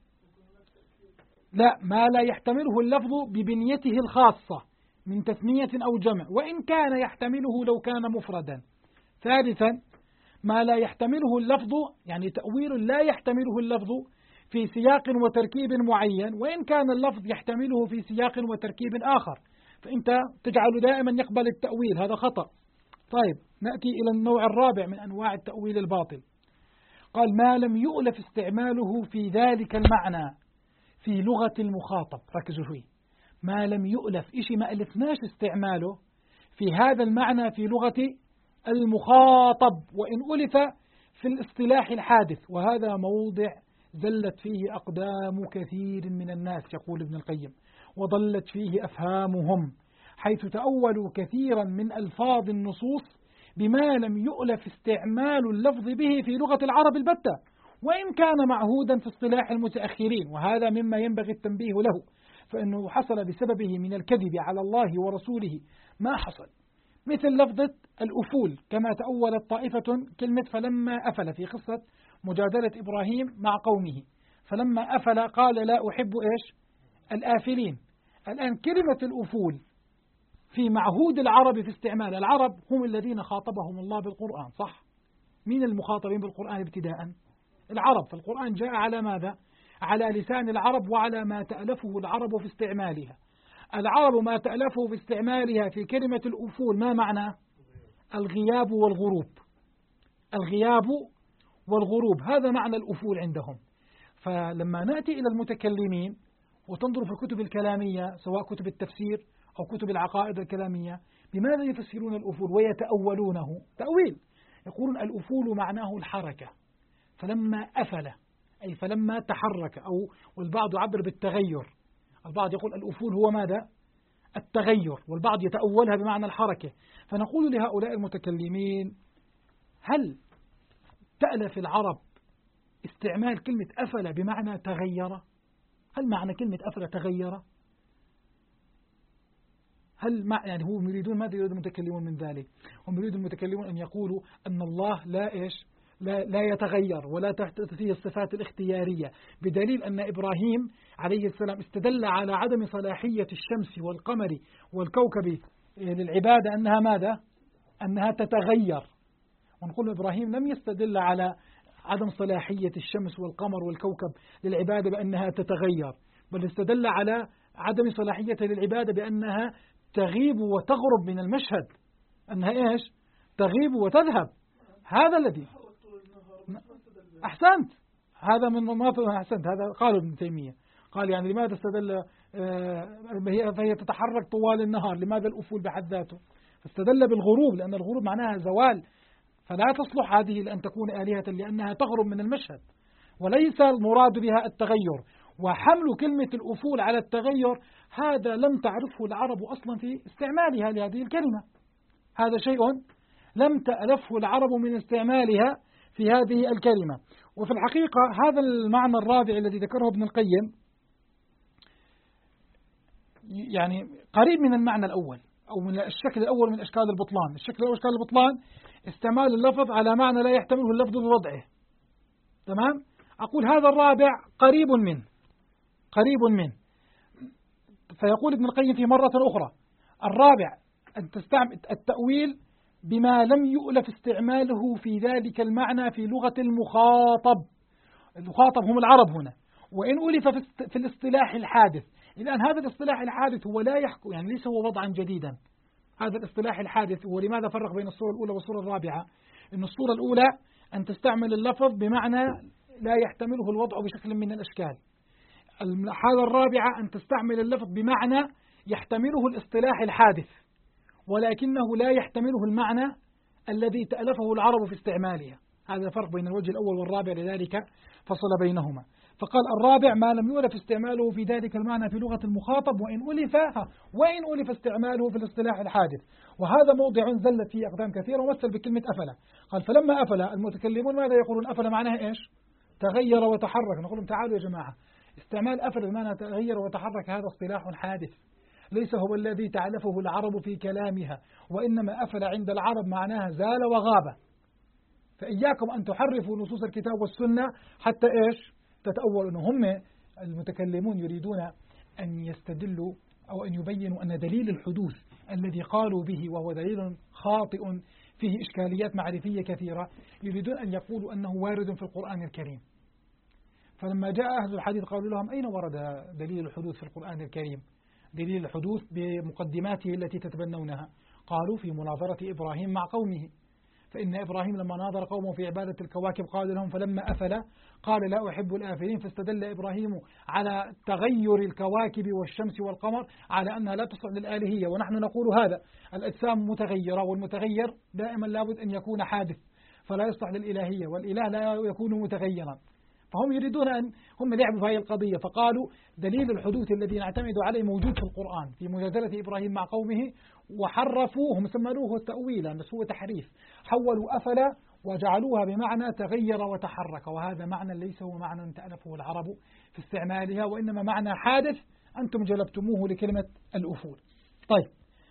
لا، ما لا يحتمله اللفظ ببنيته الخاصة من تثنية أو جمع وإن كان يحتمله لو كان مفردا. ثالثا ما لا يحتمله اللفظ، يعني تأويل لا يحتمله اللفظ في سياق وتركيب معين وإن كان اللفظ يحتمله في سياق وتركيب آخر، فأنت تجعل دائما يقبل التأويل، هذا خطأ. طيب نأتي إلى النوع الرابع من أنواع التأويل الباطل، قال ما لم يؤلف استعماله في ذلك المعنى في لغة المخاطب. ركزوا فيه، ما لم يؤلف، إشي ما ألفناش استعماله في هذا المعنى في لغة المخاطب، وإن ألف في الاصطلاح الحادث، وهذا موضع زلت فيه أقدام كثير من الناس يقول ابن القيم، وضلت فيه أفهامهم، حيث تأولوا كثيرا من ألفاظ النصوص بما لم يؤلف استعمال اللفظ به في لغة العرب البتة، وإن كان معهودا في اصطلاح المتأخرين، وهذا مما ينبغي التنبيه له، فإنه حصل بسببه من الكذب على الله ورسوله ما حصل، مثل لفظة الأفول كما تأولت طائفة كلمة فلما أفل في قصة مجادلة إبراهيم مع قومه، فلما أفل قال لا أحب إيش الآفلين. الآن كلمة الأفول في معهود العرب في استعمال العرب هم الذين خاطبهم الله بالقرآن، صح؟ مين المخاطبين بالقرآن ابتداء؟ العرب. فالقرآن جاء على ماذا؟ على لسان العرب وعلى ما تألفه العرب في استعمالها. العرب ما تألفه في استعمالها في كلمة الأفول ما معنى؟ الغياب والغروب. الغياب والغروب هذا معنى الأفول عندهم. فلما نأتي إلى المتكلمين وتنظر في الكتب الكلامية سواء كتب التفسير أو كتب العقائد الكلامية، بماذا يفسرون الأفول ويتأولونه تأويل؟ يقولون الأفول معناه الحركة، فلما أفل أي فلما تحرك، أو والبعض يعبر بالتغير، البعض يقول الأفول هو ماذا؟ التغير، والبعض يتأولها بمعنى الحركة. فنقول لهؤلاء المتكلمين هل تألف العرب استعمال كلمة أفل بمعنى تغير؟ هل معنى كلمة أفل تغير؟ هل يعني هم يريدون ماذا يريد المتكلمون من ذلك؟ هم يريد المتكلمون أن يقولوا أن الله لا يتغير ولا تحت فيه الصفات الاختيارية، بدليل أن إبراهيم عليه السلام استدل على عدم صلاحية الشمس والقمر والكوكب للعبادة أنها ماذا؟ أنها تتغير. ونقول إبراهيم لم يستدل على عدم صلاحية الشمس والقمر والكوكب للعبادة بأنها تتغير، بل استدل على عدم صلاحية للعبادة بأنها تغيب وتغرب من المشهد، أنها إيش؟ تغيب وتذهب. هذا الذي أحسنت، هذا من ما أحسنت، هذا قالوا ابن تيمية، قال يعني لماذا استدل فهي تتحرك طوال النهار، لماذا الأفول بحد ذاته؟ فاستدل بالغروب لأن الغروب معناها زوال، فلا تصلح هذه لأن تكون آلهة لأنها تغرب من المشهد، وليس المراد بها التغير. وحمل كلمة الأفول على التغير هذا لم تعرفه العرب أصلا في استعمالها لهذه الكلمة، هذا شيء لم تألفه العرب من استعمالها في هذه الكلمة. وفي الحقيقة هذا المعنى الرابع الذي ذكره ابن القيم يعني قريب من المعنى الأول أو من الشكل الأول من أشكال البطلان. الشكل الأول أشكال البطلان استعمال اللفظ على معنى لا يحتمله اللفظ بوضعه. تمام؟ أقول هذا الرابع قريب منه. فيقول ابن القيم في مرة أخرى الرابع أن تستعمل التأويل بما لم يؤلف استعماله في ذلك المعنى في لغة المخاطب. المخاطب هم العرب هنا، وإن ألف في الاصطلاح الحادث. الآن هذا الاصطلاح الحادث هو لا يحكم، يعني ليس هو وضعا جديدا. هذا الاصطلاح الحادث هو لماذا فرق بين الصورة الأولى والصورة الرابعة؟ إن الصورة الأولى أن تستعمل اللفظ بمعنى لا يحتمله الوضع بشكل من الأشكال. الحالة الرابعة أن تستعمل اللفظ بمعنى يحتمله الاصطلاح الحادث ولكنه لا يحتمله المعنى الذي تألفه العرب في استعمالها. هذا فرق بين الوجه الأول والرابع، لذلك فصل بينهما. فقال الرابع ما لم يؤلف استعماله في ذلك المعنى في لغة المخاطب وإن ألف استعماله في الاصطلاح الحادث. وهذا موضع زلت فيه أقدام كثيرة ومثل بكلمة أفل. قال فلما أفل المتكلمون ماذا يقولون؟ أفل معناها إيش؟ تغير وتحرك. نقول لهم تعالوا يا جماعة، استعمال أفل بمعنى تغير وتحرك هذا اصطلاح حادث، ليس هو الذي تعلفه العرب في كلامها، وإنما أفل عند العرب معناها زال وغاب. فإياكم أن تحرفوا نصوص الكتاب والسنة حتى إيش؟ تتأولوا. أنه هم المتكلمون يريدون أن يستدلوا أو أن يبينوا أن دليل الحدوث الذي قالوا به وهو دليل خاطئ فيه إشكاليات معرفية كثيرة، يريدون أن يقولوا أنه وارد في القرآن الكريم. فلما جاء أهل الحديث قالوا لهم أين ورد دليل الحدوث في القرآن الكريم؟ دليل الحدوث بمقدماته التي تتبنونها. قالوا في مناظرة إبراهيم مع قومه، فإن إبراهيم لما ناظر قومه في عبادة الكواكب قال لهم فلما أفل قال لا أحب الآفلين، فاستدل إبراهيم على تغير الكواكب والشمس والقمر على أنها لا تصلح للآلهية. ونحن نقول هذا الأجسام متغيرة، والمتغير دائما لابد أن يكون حادث فلا يصلح للإلهية، والإله لا يكون متغيرا. فهم يريدون أن هم لعبوا في هذه القضية، فقالوا دليل الحدوث الذي نعتمد عليه موجود في القرآن في مجادلة إبراهيم مع قومه، وحرفوه، هم سملوه تأويلا بس هو تحريف، حولوا أفل وجعلوها بمعنى تغير وتحرك، وهذا معنى ليس هو معنى تألفه العرب في استعمالها، وإنما معنى حادث أنتم جلبتموه لكلمة الأفول. طيب،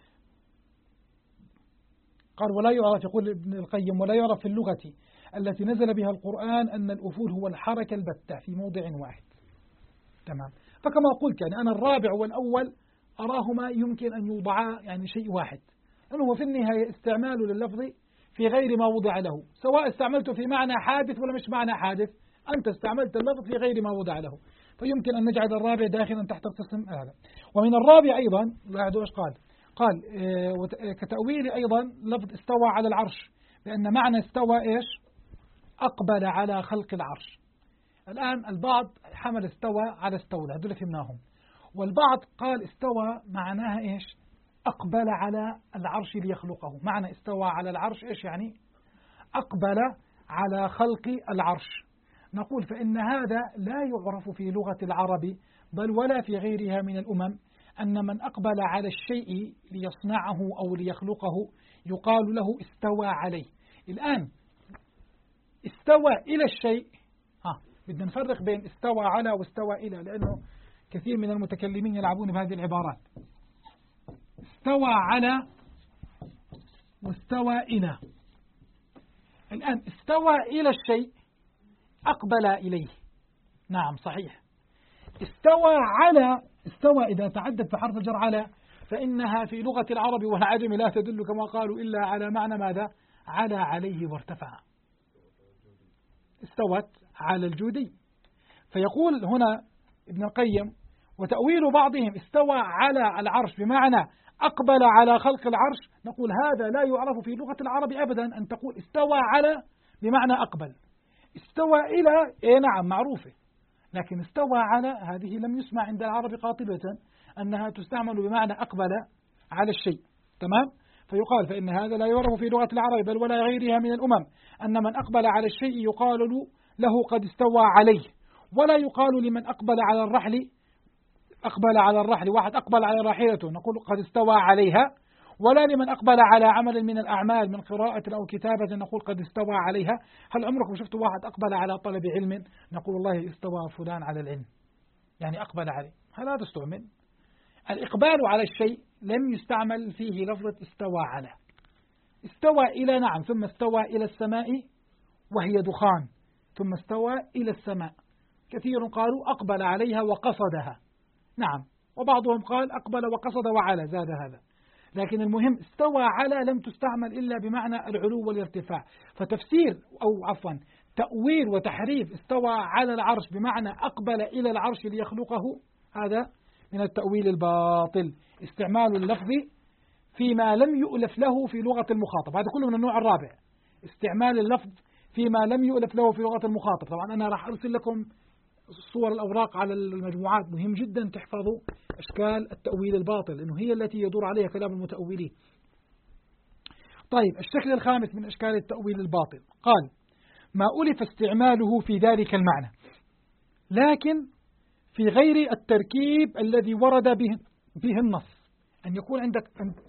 قال ولا يعرف، يقول ابن القيم ولا يعرف في اللغة التي نزل بها القرآن أن الأفول هو الحركة البتة في موضع واحد. تمام. فكما قلت يعني أنا الرابع والأول أراهما يمكن أن يوضعا يعني شيء واحد، أنه في النهاية استعمال لللفظ في غير ما وضع له، سواء استعملته في معنى حادث ولا مش معنى حادث، أنت استعملت اللفظ في غير ما وضع له، فيمكن أن نجعل الرابع داخلا تحت القسم هذا. ومن الرابع أيضا لاحظوا إيش قال كتأويل أيضا لفظ استوى على العرش، لأن معنى استوى إيش؟ أقبل على خلق العرش. الآن البعض حمل استوى على استولى، هذول فهمناهم، والبعض قال استوى معناها إيش؟ أقبل على العرش ليخلقه. معنى استوى على العرش إيش يعني؟ أقبل على خلق العرش. نقول فإن هذا لا يعرف في لغة العرب بل ولا في غيرها من الأمم، أن من أقبل على الشيء ليصنعه أو ليخلقه يقال له استوى عليه. الآن استوى إلى الشيء، بدنا نفرق بين استوى على واستوى إلى، لأنه كثير من المتكلمين يلعبون بهذه العبارات. استوى على واستوى إلى. الآن استوى إلى الشيء أقبل إليه، نعم صحيح. استوى إذا تعدت بحرف الجر على، فإنها في لغة العرب والعجم لا تدل كما قالوا إلا على معنى ماذا؟ على عليه وارتفع. استوت على الجودي. فيقول هنا ابن القيم وتأويل بعضهم استوى على العرش بمعنى أقبل على خلق العرش، نقول هذا لا يعرف في لغة العرب أبدا أن تقول استوى على بمعنى أقبل. استوى إلى نعم معروفة، لكن استوى على هذه لم يسمع عند العرب قاطبة أنها تستعمل بمعنى أقبل على الشيء. تمام. فيقال فإن هذا لا يعرف في لغة العرب بل ولا غيرها من الأمم، أن من أقبل على الشيء يقال له قد استوى عليه، ولا يقال لمن أقبل على الرحل واحد أقبل على راحلته نقول قد استوى عليها، ولا لمن أقبل على عمل من الأعمال من قراءة أو كتابة نقول قد استوى عليها. هل عمركم شفتوا واحد أقبل على طلب علم نقول والله استوى فلان على العلم، يعني أقبل عليه؟ هذا استعمل. الإقبال على الشيء لم يستعمل فيه لفظة استوى على. استوى إلى، نعم، ثم استوى إلى السماء وهي دخان، ثم استوى إلى السماء. كثير قالوا أقبل عليها وقصدها، نعم، وبعضهم قال أقبل وقصد وعلى، زاد هذا. لكن المهم استوى على لم تستعمل إلا بمعنى العلو والارتفاع. فتفسير أو عفوا تأويل وتحريف استوى على العرش بمعنى أقبل إلى العرش ليخلقه، هذا من التأويل الباطل. استعمال اللفظ فيما لم يؤلف له في لغة المخاطب، هذا كله من النوع الرابع. استعمال اللفظ فيما لم يؤلف له في لغة المخاطب. طبعا أنا راح أرسل لكم صور الأوراق على المجموعات، مهم جدا تحفظوا أشكال التأويل الباطل لأنه هي التي يدور عليها كلام المتأولين. طيب، الشكل الخامس من أشكال التأويل الباطل قال ما ألف استعماله في ذلك المعنى لكن في غير التركيب الذي ورد به النص. أن يكون عندك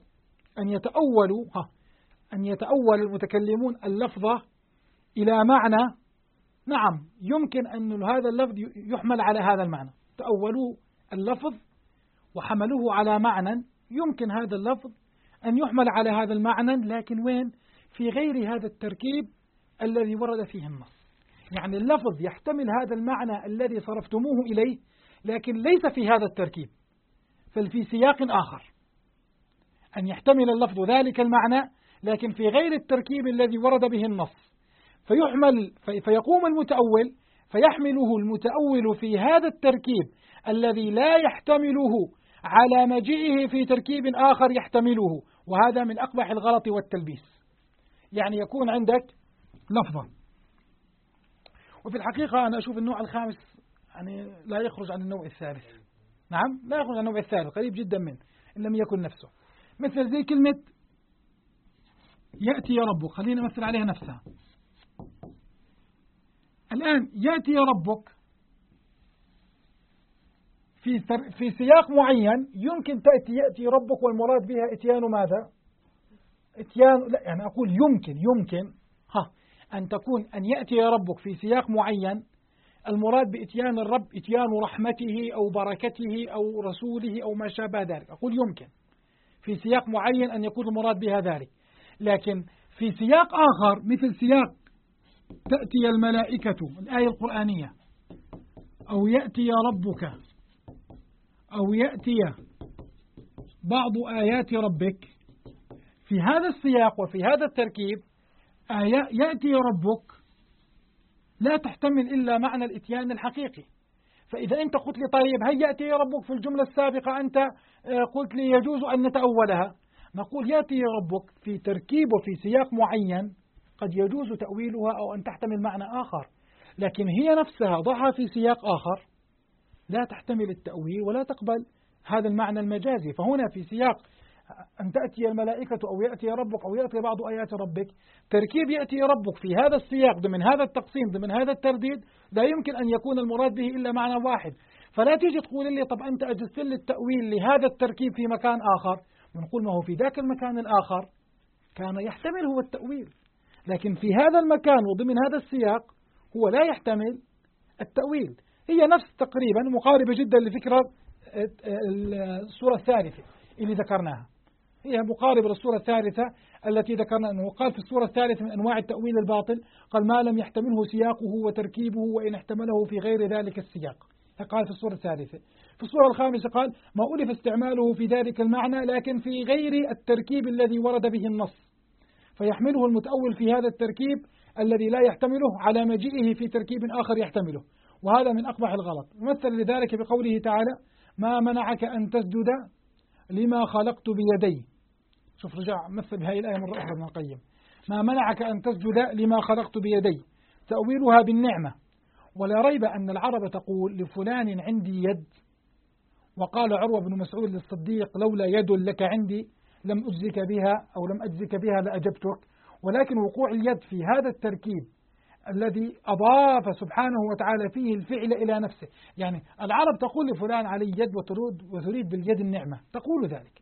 أن يتأول المتكلمون اللفظة إلى معنى، نعم، يمكن أن هذا اللفظ يحمل على هذا المعنى. تأولوا اللفظ وحملوه على معنى يمكن هذا اللفظ أن يحمل على هذا المعنى، لكن وين؟ في غير هذا التركيب الذي ورد فيه النص. يعني اللفظ يحتمل هذا المعنى الذي صرفتموه إليه لكن ليس في هذا التركيب، بل في سياق آخر. أن يحتمل اللفظ ذلك المعنى لكن في غير التركيب الذي ورد به النص، فيقوم المتأول فيحمله المتأول في هذا التركيب الذي لا يحتمله على مجيئه في تركيب آخر يحتمله، وهذا من أقبح الغلط والتلبيس. يعني يكون عندك لفظة، وفي الحقيقة أنا أشوف النوع الخامس يعني لا يخرج عن النوع الثالث، نعم، لا يخرج عن النوع الثالث، قريب جدا منه إن لم يكن نفسه. مثل زي كلمة يأتي يا ربك، خلينا نمثل عليها نفسها. الآن يأتي يا ربك في سياق معين يمكن تأتي يأتي ربك والمراد بها إتيان ماذا؟ إتيان، لا يعني أقول يمكن أن تكون أن يأتي يا ربك في سياق معين المراد بإتيان الرب إتيان رحمته أو بركته أو رسوله أو ما شابه ذلك. أقول يمكن في سياق معين أن يكون المراد بها ذلك، لكن في سياق آخر مثل سياق تأتي الملائكة، الآية القرآنية، أو يأتي يا ربك، أو يأتي بعض آيات ربك، في هذا السياق وفي هذا التركيب يأتي يا ربك لا تحتمل إلا معنى الإتيان الحقيقي. فإذا أنت قلت لي طيب هل يأتي يا ربك في الجملة السابقة أنت قلت لي يجوز أن نتأولها، نقول يأتي يا ربك في تركيب وفي سياق معين قد يجوز تأويلها أو أن تحتمل معنى آخر، لكن هي نفسها ضعها في سياق آخر لا تحتمل التأويل ولا تقبل هذا المعنى المجازي. فهنا في سياق أن تأتي الملائكة أو يأتي ربك أو يأتي بعض آيات ربك، تركيب يأتي ربك في هذا السياق ضمن هذا التقسيم ضمن هذا الترديد لا يمكن أن يكون المراد به إلا معنى واحد. فلا تيجي تقول لي طب أنت أجزت لي التأويل لهذا التركيب في مكان آخر، ونقول ما هو في ذاك المكان الآخر كان يحتمل هو التأويل، لكن في هذا المكان وضمن هذا السياق هو لا يحتمل التأويل. هي نفس تقريبا مقاربة جدا لفكرة السورة الثالثة اللي ذكرناها، هي مقاربة للسورة الثالثة التي ذكرنا أنه قال في السورة الثالثة من أنواع التأويل الباطل قال ما لم يحتمله سياقه وتركيبه وإن احتمله في غير ذلك السياق، قال في السورة الثالثة. في السورة الخامسة قال ما ألف استعماله في ذلك المعنى لكن في غير التركيب الذي ورد به النص، فيحمله المتأول في هذا التركيب الذي لا يحتمله على مجيئه في تركيب آخر يحتمله، وهذا من أقبح الغلط. مثل لذلك بقوله تعالى ما منعك أن تسجد لما خلقت بيدي. شوف رجع مثل بهذه الآية مرة أخرى ابن القيم، ما منعك أن تسجد لما خلقت بيدي، تأويلها بالنعمة. ولا ريب أن العرب تقول لفلان عندي يد، وقال عروة بن مسعود للصديق لولا يد لك عندي لم أجزك بها أو لم أجزك بها لأجبتك. ولكن وقوع اليد في هذا التركيب الذي أضاف سبحانه وتعالى فيه الفعل إلى نفسه، يعني العرب تقول لفلان علي يد وتريد باليد النعمة، تقول ذلك،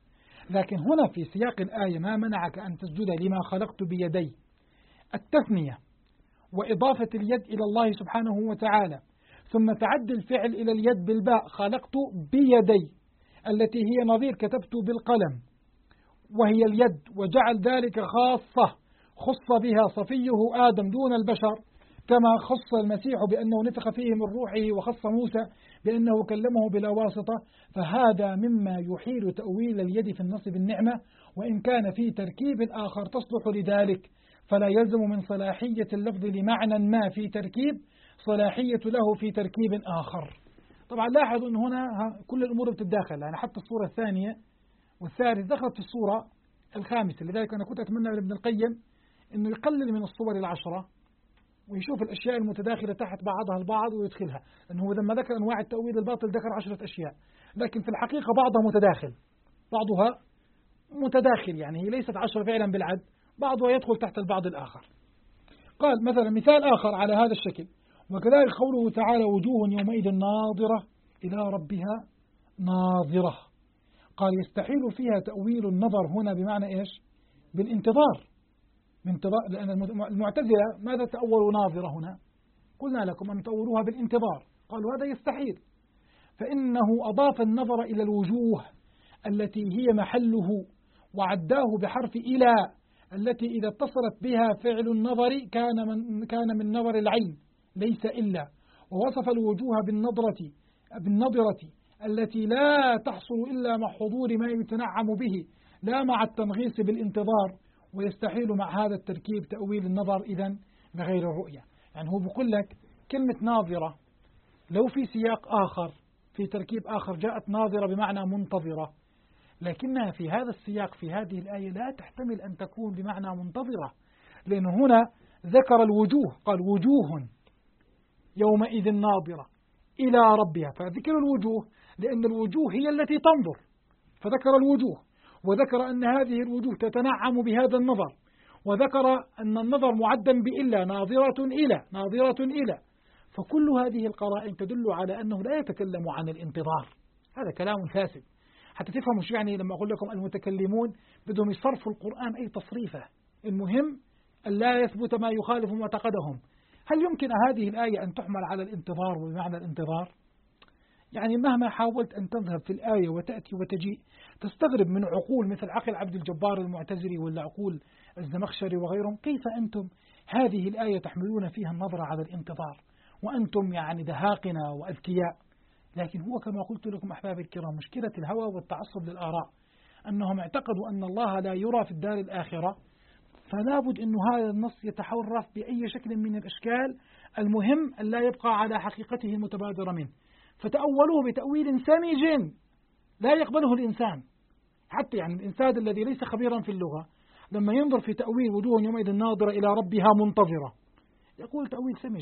لكن هنا في سياق الآية ما منعك أن تسجد لما خلقت بيدي، التثنية وإضافة اليد إلى الله سبحانه وتعالى، ثم تعدي الفعل إلى اليد بالباء، خلقت بيدي التي هي نظير كتبت بالقلم وهي اليد، وجعل ذلك خاصة خص بها صفيه آدم دون البشر، كما خص المسيح بأنه نفخ فيه من روحه، وخص موسى بأنه كلمه بلا واسطة. فهذا مما يحيل تأويل اليد في النص بالنعمة، وإن كان في تركيب آخر تصلح لذلك، فلا يلزم من صلاحية اللفظ لمعنى ما في تركيب صلاحية له في تركيب آخر. طبعا لاحظوا أن هنا كل الأمور بتتداخل، يعني حتى الصورة الثانية والثالث دخلت في الصورة الخامسة. لذلك أنا كنت أتمنى من ابن القيم أنه يقلل من الصور العشرة ويشوف الأشياء المتداخلة تحت بعضها البعض ويدخلها، لأنه لما ذكر أنواع التأويل الباطل ذكر 10 أشياء، لكن في الحقيقة بعضها متداخل، بعضها متداخل، يعني هي ليست 10 فعلا بالعد، بعضها يدخل تحت البعض الآخر. قال مثلا مثال آخر على هذا الشكل: وكذلك قوله تعالى وجوه يومئذ ناظرة إلى ربها ناظرة. قال يستحيل فيها تأويل النظر هنا بمعنى إيش؟ بالانتظار، لأن المعتزلة ماذا تأولوا ناظرة هنا؟ قلنا لكم أن تأولوها بالانتظار، قالوا هذا يستحيل، فإنه أضاف النظر إلى الوجوه التي هي محله، وعداه بحرف إلى، التي إذا اتصلت بها فعل النظر كان من نظر العين ليس إلا، ووصف الوجوه بالنظرة التي لا تحصل إلا مع حضور ما يتنعم به لا مع التنغيص بالانتظار، ويستحيل مع هذا التركيب تأويل النظر إذن بغير الرؤية. يعني هو بيقول لك كلمة ناظرة لو في سياق آخر في تركيب آخر جاءت ناظرة بمعنى منتظرة، لكنها في هذا السياق في هذه الآية لا تحتمل أن تكون بمعنى منتظرة، لأنه هنا ذكر الوجوه، قال وجوه يومئذ ناظرة إلى ربها، فذكر الوجوه لأن الوجوه هي التي تنظر، فذكر الوجوه، وذكر أن هذه الوجوه تتنعم بهذا النظر، وذكر أن النظر معدا بإلا، ناظرة إلى. فكل هذه القرائن تدل على أنه لا يتكلم عن الانتظار. هذا كلام فاسد. حتى تفهموا شو يعني لما أقول لكم المتكلمون بدهم يصرفوا القرآن أي تصريفه، المهم أن لا يثبت ما يخالف معتقدهم. هل يمكن هذه الآية أن تحمل على الانتظار وبمعنى الانتظار؟ يعني مهما حاولت أن تذهب في الآية وتأتي وتجيء تستغرب من عقول مثل عقل عبد الجبار المعتزلي ولا عقول الزمخشري وغيرهم، كيف أنتم هذه الآية تحملون فيها النظر على الانتظار وأنتم يعني دهاقنا وأذكياء؟ لكن هو كما قلت لكم أحبابي الكرام مشكلة الهوى والتعصب للآراء أنهم اعتقدوا أن الله لا يرى في الدار الآخرة، فلا بد أن هذا النص يتحرف بأي شكل من الأشكال، المهم أن لا يبقى على حقيقته المتبادرة منه، فتأولوه بتأويل سمج لا يقبله الإنسان. حتى يعني الإنسان الذي ليس خبيرا في اللغة لما ينظر في تأويل وجوه يومئذ ناظرة إلى ربها منتظرة يقول تأويل سمج،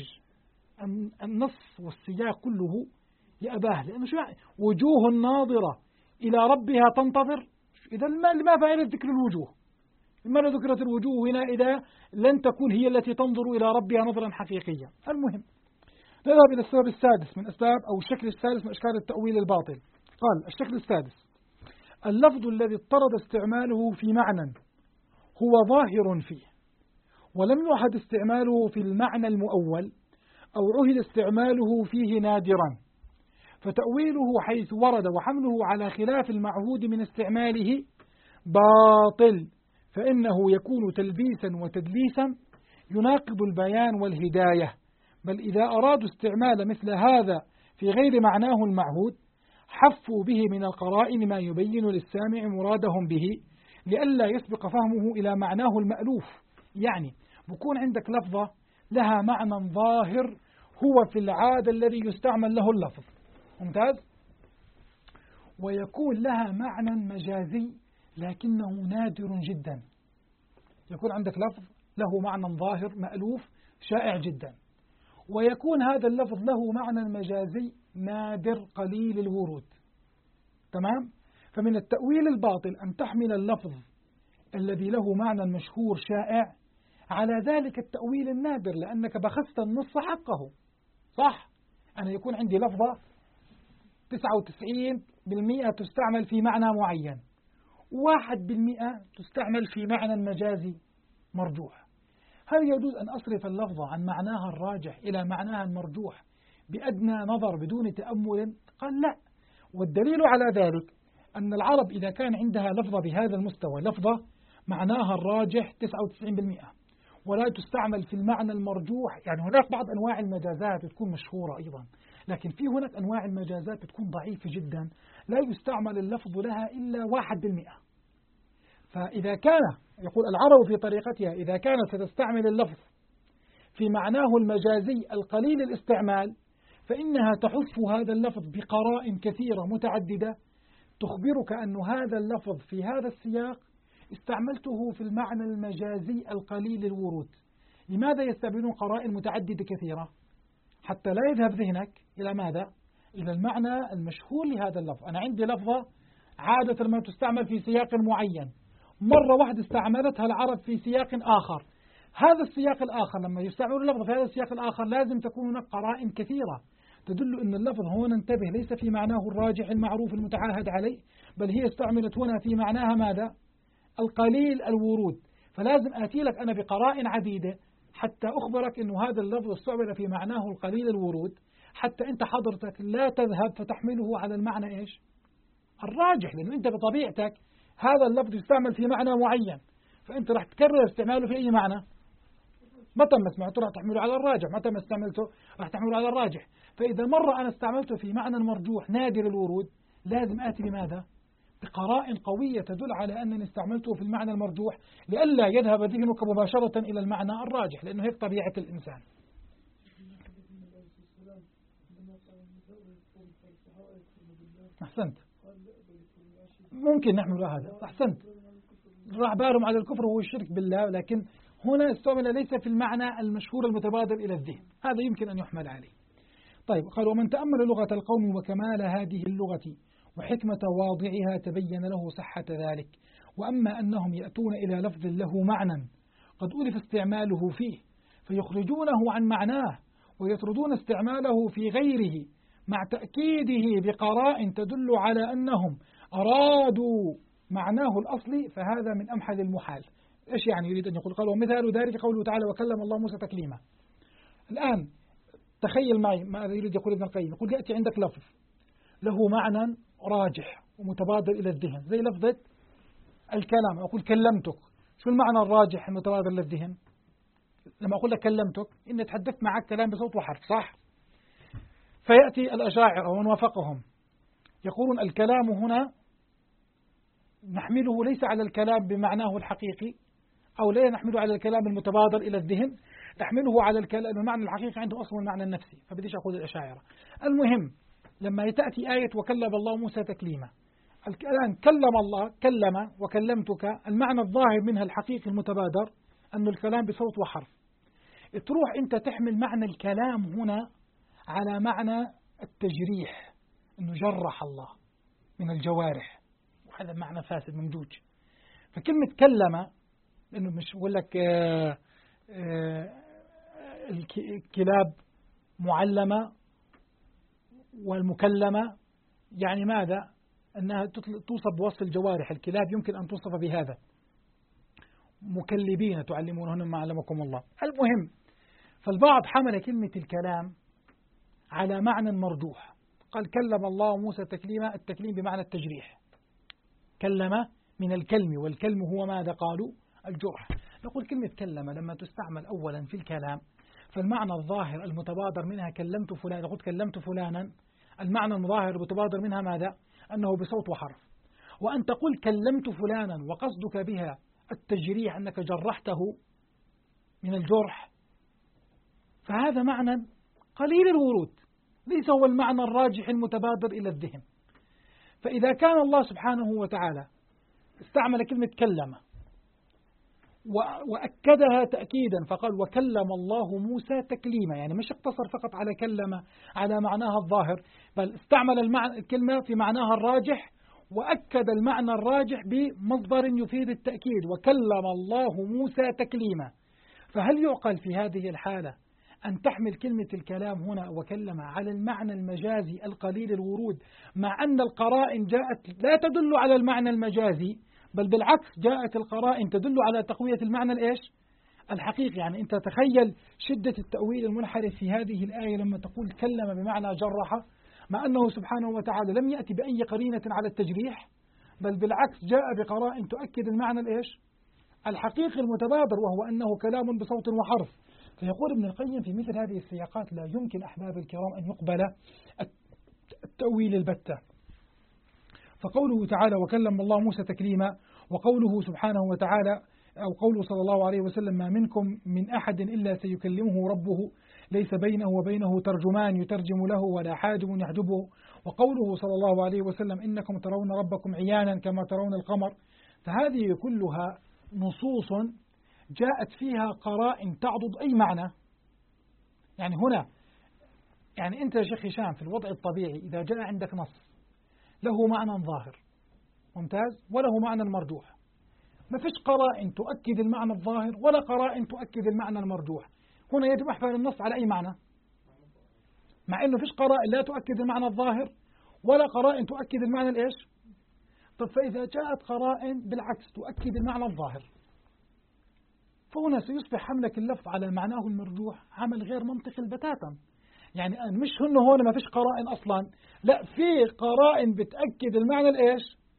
النص والسياق كله يأباه، لأنه شو يعني وجوه ناظرة إلى ربها تنتظر؟ إذا لما فعل ذكر الوجوه؟ لماذا ذكرت الوجوه هنا إذا لن تكون هي التي تنظر إلى ربها نظرا حقيقيا؟ المهم نذهب إلى السبب السادس من أسباب أو الشكل السادس من أشكال التأويل الباطل. قال الشكل السادس: اللفظ الذي اضطرد استعماله في معنى هو ظاهر فيه ولم يعهد استعماله في المعنى المؤول أو عهد استعماله فيه نادرا، فتأويله حيث ورد وحمله على خلاف المعهود من استعماله باطل، فإنه يكون تلبيسا وتدليسا يناقض البيان والهداية، بل إذا أرادوا استعمال مثل هذا في غير معناه المعهود حفوا به من القرائن ما يبين للسامع مرادهم به لئلا يسبق فهمه إلى معناه المألوف. يعني بكون عندك لفظة لها معنى ظاهر هو في العادة الذي يستعمل له اللفظ، ممتاز، ويكون لها معنى مجازي لكنه نادر جدا. يكون عندك لفظ له معنى ظاهر مألوف شائع جدا، ويكون هذا اللفظ له معنى مجازي نادر قليل الورود. تمام؟ فمن التأويل الباطل أن تحمل اللفظ الذي له معنى مشهور شائع على ذلك التأويل النادر، لأنك بخست النص حقه. صح؟ أنا يكون عندي لفظة 99% تستعمل في معنى معين، 1% تستعمل في معنى المجازي مرجوح. هل يجوز أن أصرف اللفظة عن معناها الراجح إلى معناها المرجوح بأدنى نظر بدون تأمل؟ قال لا. والدليل على ذلك أن العرب إذا كان عندها لفظة بهذا المستوى، لفظة معناها الراجح 99% ولا تستعمل في المعنى المرجوح، يعني هناك بعض أنواع المجازات تكون مشهورة أيضا، لكن في هناك أنواع المجازات تكون ضعيفة جدا لا يستعمل اللفظ لها إلا 1%. فإذا كان يقول العرب في طريقتها إذا كانت ستستعمل اللفظ في معناه المجازي القليل الاستعمال فإنها تحف هذا اللفظ بقرائن كثيرة متعددة تخبرك أن هذا اللفظ في هذا السياق استعملته في المعنى المجازي القليل الورود. لماذا يستعملون قرائن متعددة كثيرة؟ حتى لا يذهب ذهنك إلى ماذا؟ إلى المعنى المشهور لهذا اللفظ. أنا عندي لفظة عادة ما تستعمل في سياق معين، مرة واحدة استعملتها العرب في سياق آخر، هذا السياق الآخر لما يستعملون اللفظ في هذا السياق الآخر لازم تكون هناك قرائن كثيرة تدل أن اللفظ هنا انتبه ليس في معناه الراجح المعروف المتعاهد عليه، بل هي استعملت هنا في معناها ماذا؟ القليل الورود. فلازم آتي لك أنا بقرائن عديدة حتى أخبرك أن هذا اللفظ استعمل في معناه القليل الورود، حتى أنت حضرتك لا تذهب فتحمله على المعنى إيش؟ الراجح، لأنه أنت بطبيعتك هذا اللفظ يستعمل في معنى معين، فأنت راح تكرر استعماله في أي معنى؟ متى ما سمعته راح تحمله على الراجح، متى ما استعملته راح تحمله على الراجح. فإذا مرة أنا استعملته في معنى مرجوح نادر الورود لازم آتي بماذا؟ بقرائن قوية تدل على أنني استعملته في المعنى المرجوح لئلا يذهب ذهنك مباشرة إلى المعنى الراجح، لأنه هيك طبيعة الإنسان. أحسنت، ممكن نحمل هذا، أحسنت، راح بالهم على الكفر وهو الشرك بالله، لكن هنا استعمل ليس في المعنى المشهور المتبادر إلى الذهن، هذا يمكن أن يحمل عليه. طيب قال ومن تأمل لغة القوم وكمال هذه اللغة وحكمة واضعها تبين له صحة ذلك. وأما أنهم يأتون إلى لفظ له معنى قد ألف استعماله فيه فيخرجونه عن معناه ويطردون استعماله في غيره مع تأكيده بقرائن تدل على أنهم أرادوا معناه الأصلي فهذا من أمحل المحال. إيش يعني يريد أن يقول؟ قال ومثال ذلك قوله تعالى وكلم الله موسى تكليما. الآن تخيل معي ما يريد يقول ابن القيم، يقول يأتي عندك لفظ له معنى راجح ومتبادر إلى الذهن زي لفظة الكلام، أقول كلمتك، شو المعنى الراجح المتبادر إلى الذهن؟ لما أقول لك كلمتك إني تحدثت معك كلام بصوت وحرف، صح؟ فيأتي الأشاعرة ومن وافقهم يقولون الكلام هنا نحمله ليس على الكلام بمعناه الحقيقي، أو لا نحمله على الكلام المتبادر إلى الذهن، نحمله على الكلام المعنى الحقيقي عنده أصلا المعنى النفسي، فبديش أقول الأشاعرة. المهم لما تأتي آية وكلم الله موسى تكليما، الآن كلم الله، كلم وكلمتك، المعنى الظاهر منها الحقيقي المتبادر أن الكلام بصوت وحرف. تروح أنت تحمل معنى الكلام هنا على معنى التجريح، أنه جرح الله من الجوارح، وهذا معنى فاسد ممجوج. فكلمة كلم لأنه مش يقول لك الكلاب معلمة والمكلمة، يعني ماذا؟ أنها توصف بوصف الجوارح، الكلاب يمكن أن توصف بهذا، مكلبين تعلمونهن ما علمكم الله. المهم فالبعض حمل كلمة الكلام على معنى مرجوح، قال كلم الله موسى تكليما، التكليم بمعنى التجريح، كلم من الكلم، والكلم هو ماذا؟ قالوا الجرح. نقول كلمة كلم لما تستعمل أولا في الكلام فالمعنى الظاهر المتبادر منها كلمت فلان، نقول كلمت فلانا، المعنى المظاهر المتبادر منها ماذا؟ أنه بصوت وحرف. وأن تقول كلمت فلانا وقصدك بها التجريح أنك جرحته من الجرح، فهذا معنى قليل الورود، ليس هو المعنى الراجح المتبادر إلى الذهن. فإذا كان الله سبحانه وتعالى استعمل كلمة كلم وأكدها تأكيدا فقال وكلم الله موسى تكليما، يعني مش اقتصر فقط على كلم على معناها الظاهر، بل استعمل الكلمة في معناها الراجح وأكد المعنى الراجح بمصدر يفيد التأكيد، وكلم الله موسى تكليما. فهل يعقل في هذه الحالة أن تحمل كلمة الكلام هنا وكلم على المعنى المجازي القليل الورود، مع أن القرائن جاءت لا تدل على المعنى المجازي بل بالعكس جاءت القرائن تدل على تقوية المعنى الإيش؟ الحقيقي. يعني أنت تخيل شدة التأويل المنحرف في هذه الآية لما تقول كلم بمعنى جرح، مع أنه سبحانه وتعالى لم يأتي بأي قرينة على التجريح، بل بالعكس جاء بقرائن تؤكد المعنى الإيش؟ الحقيقي المتبادر، وهو أنه كلام بصوت وحرف. فيقول ابن القيم في مثل هذه السياقات لا يمكن أحباب الكرام أن يقبل التأويل البتة. فقوله تعالى وكلم الله موسى تكليما، وقوله سبحانه وتعالى أو قوله صلى الله عليه وسلم ما منكم من أحد إلا سيكلمه ربه ليس بينه وبينه ترجمان يترجم له ولا حاجب يحجبه، وقوله صلى الله عليه وسلم إنكم ترون ربكم عيانا كما ترون القمر. فهذه كلها نصوص جاءت فيها قرائن تعضد أي معنى. يعني هنا يعني أنت يا شيخ هشام في الوضع الطبيعي إذا جاء عندك نص له معنى ظاهر ممتاز وله معنى مرجوح، ما فيش قرائن تؤكد المعنى الظاهر ولا قرائن تؤكد المعنى المرجوح، هنا يجب أحفظ النص على أي معنى؟ مع أنه فيش قرائن لا تؤكد المعنى الظاهر ولا قرائن تؤكد المعنى الإيش؟ طب فإذا جاءت قرائن بالعكس تؤكد المعنى الظاهر، فهنا سيصبح حملك اللفظ على معناه المرجوح عمل غير منطقي بتاتا. يعني مش هون ما فيش قرائن أصلا، لا في قرائن بتأكد المعنى الإيش؟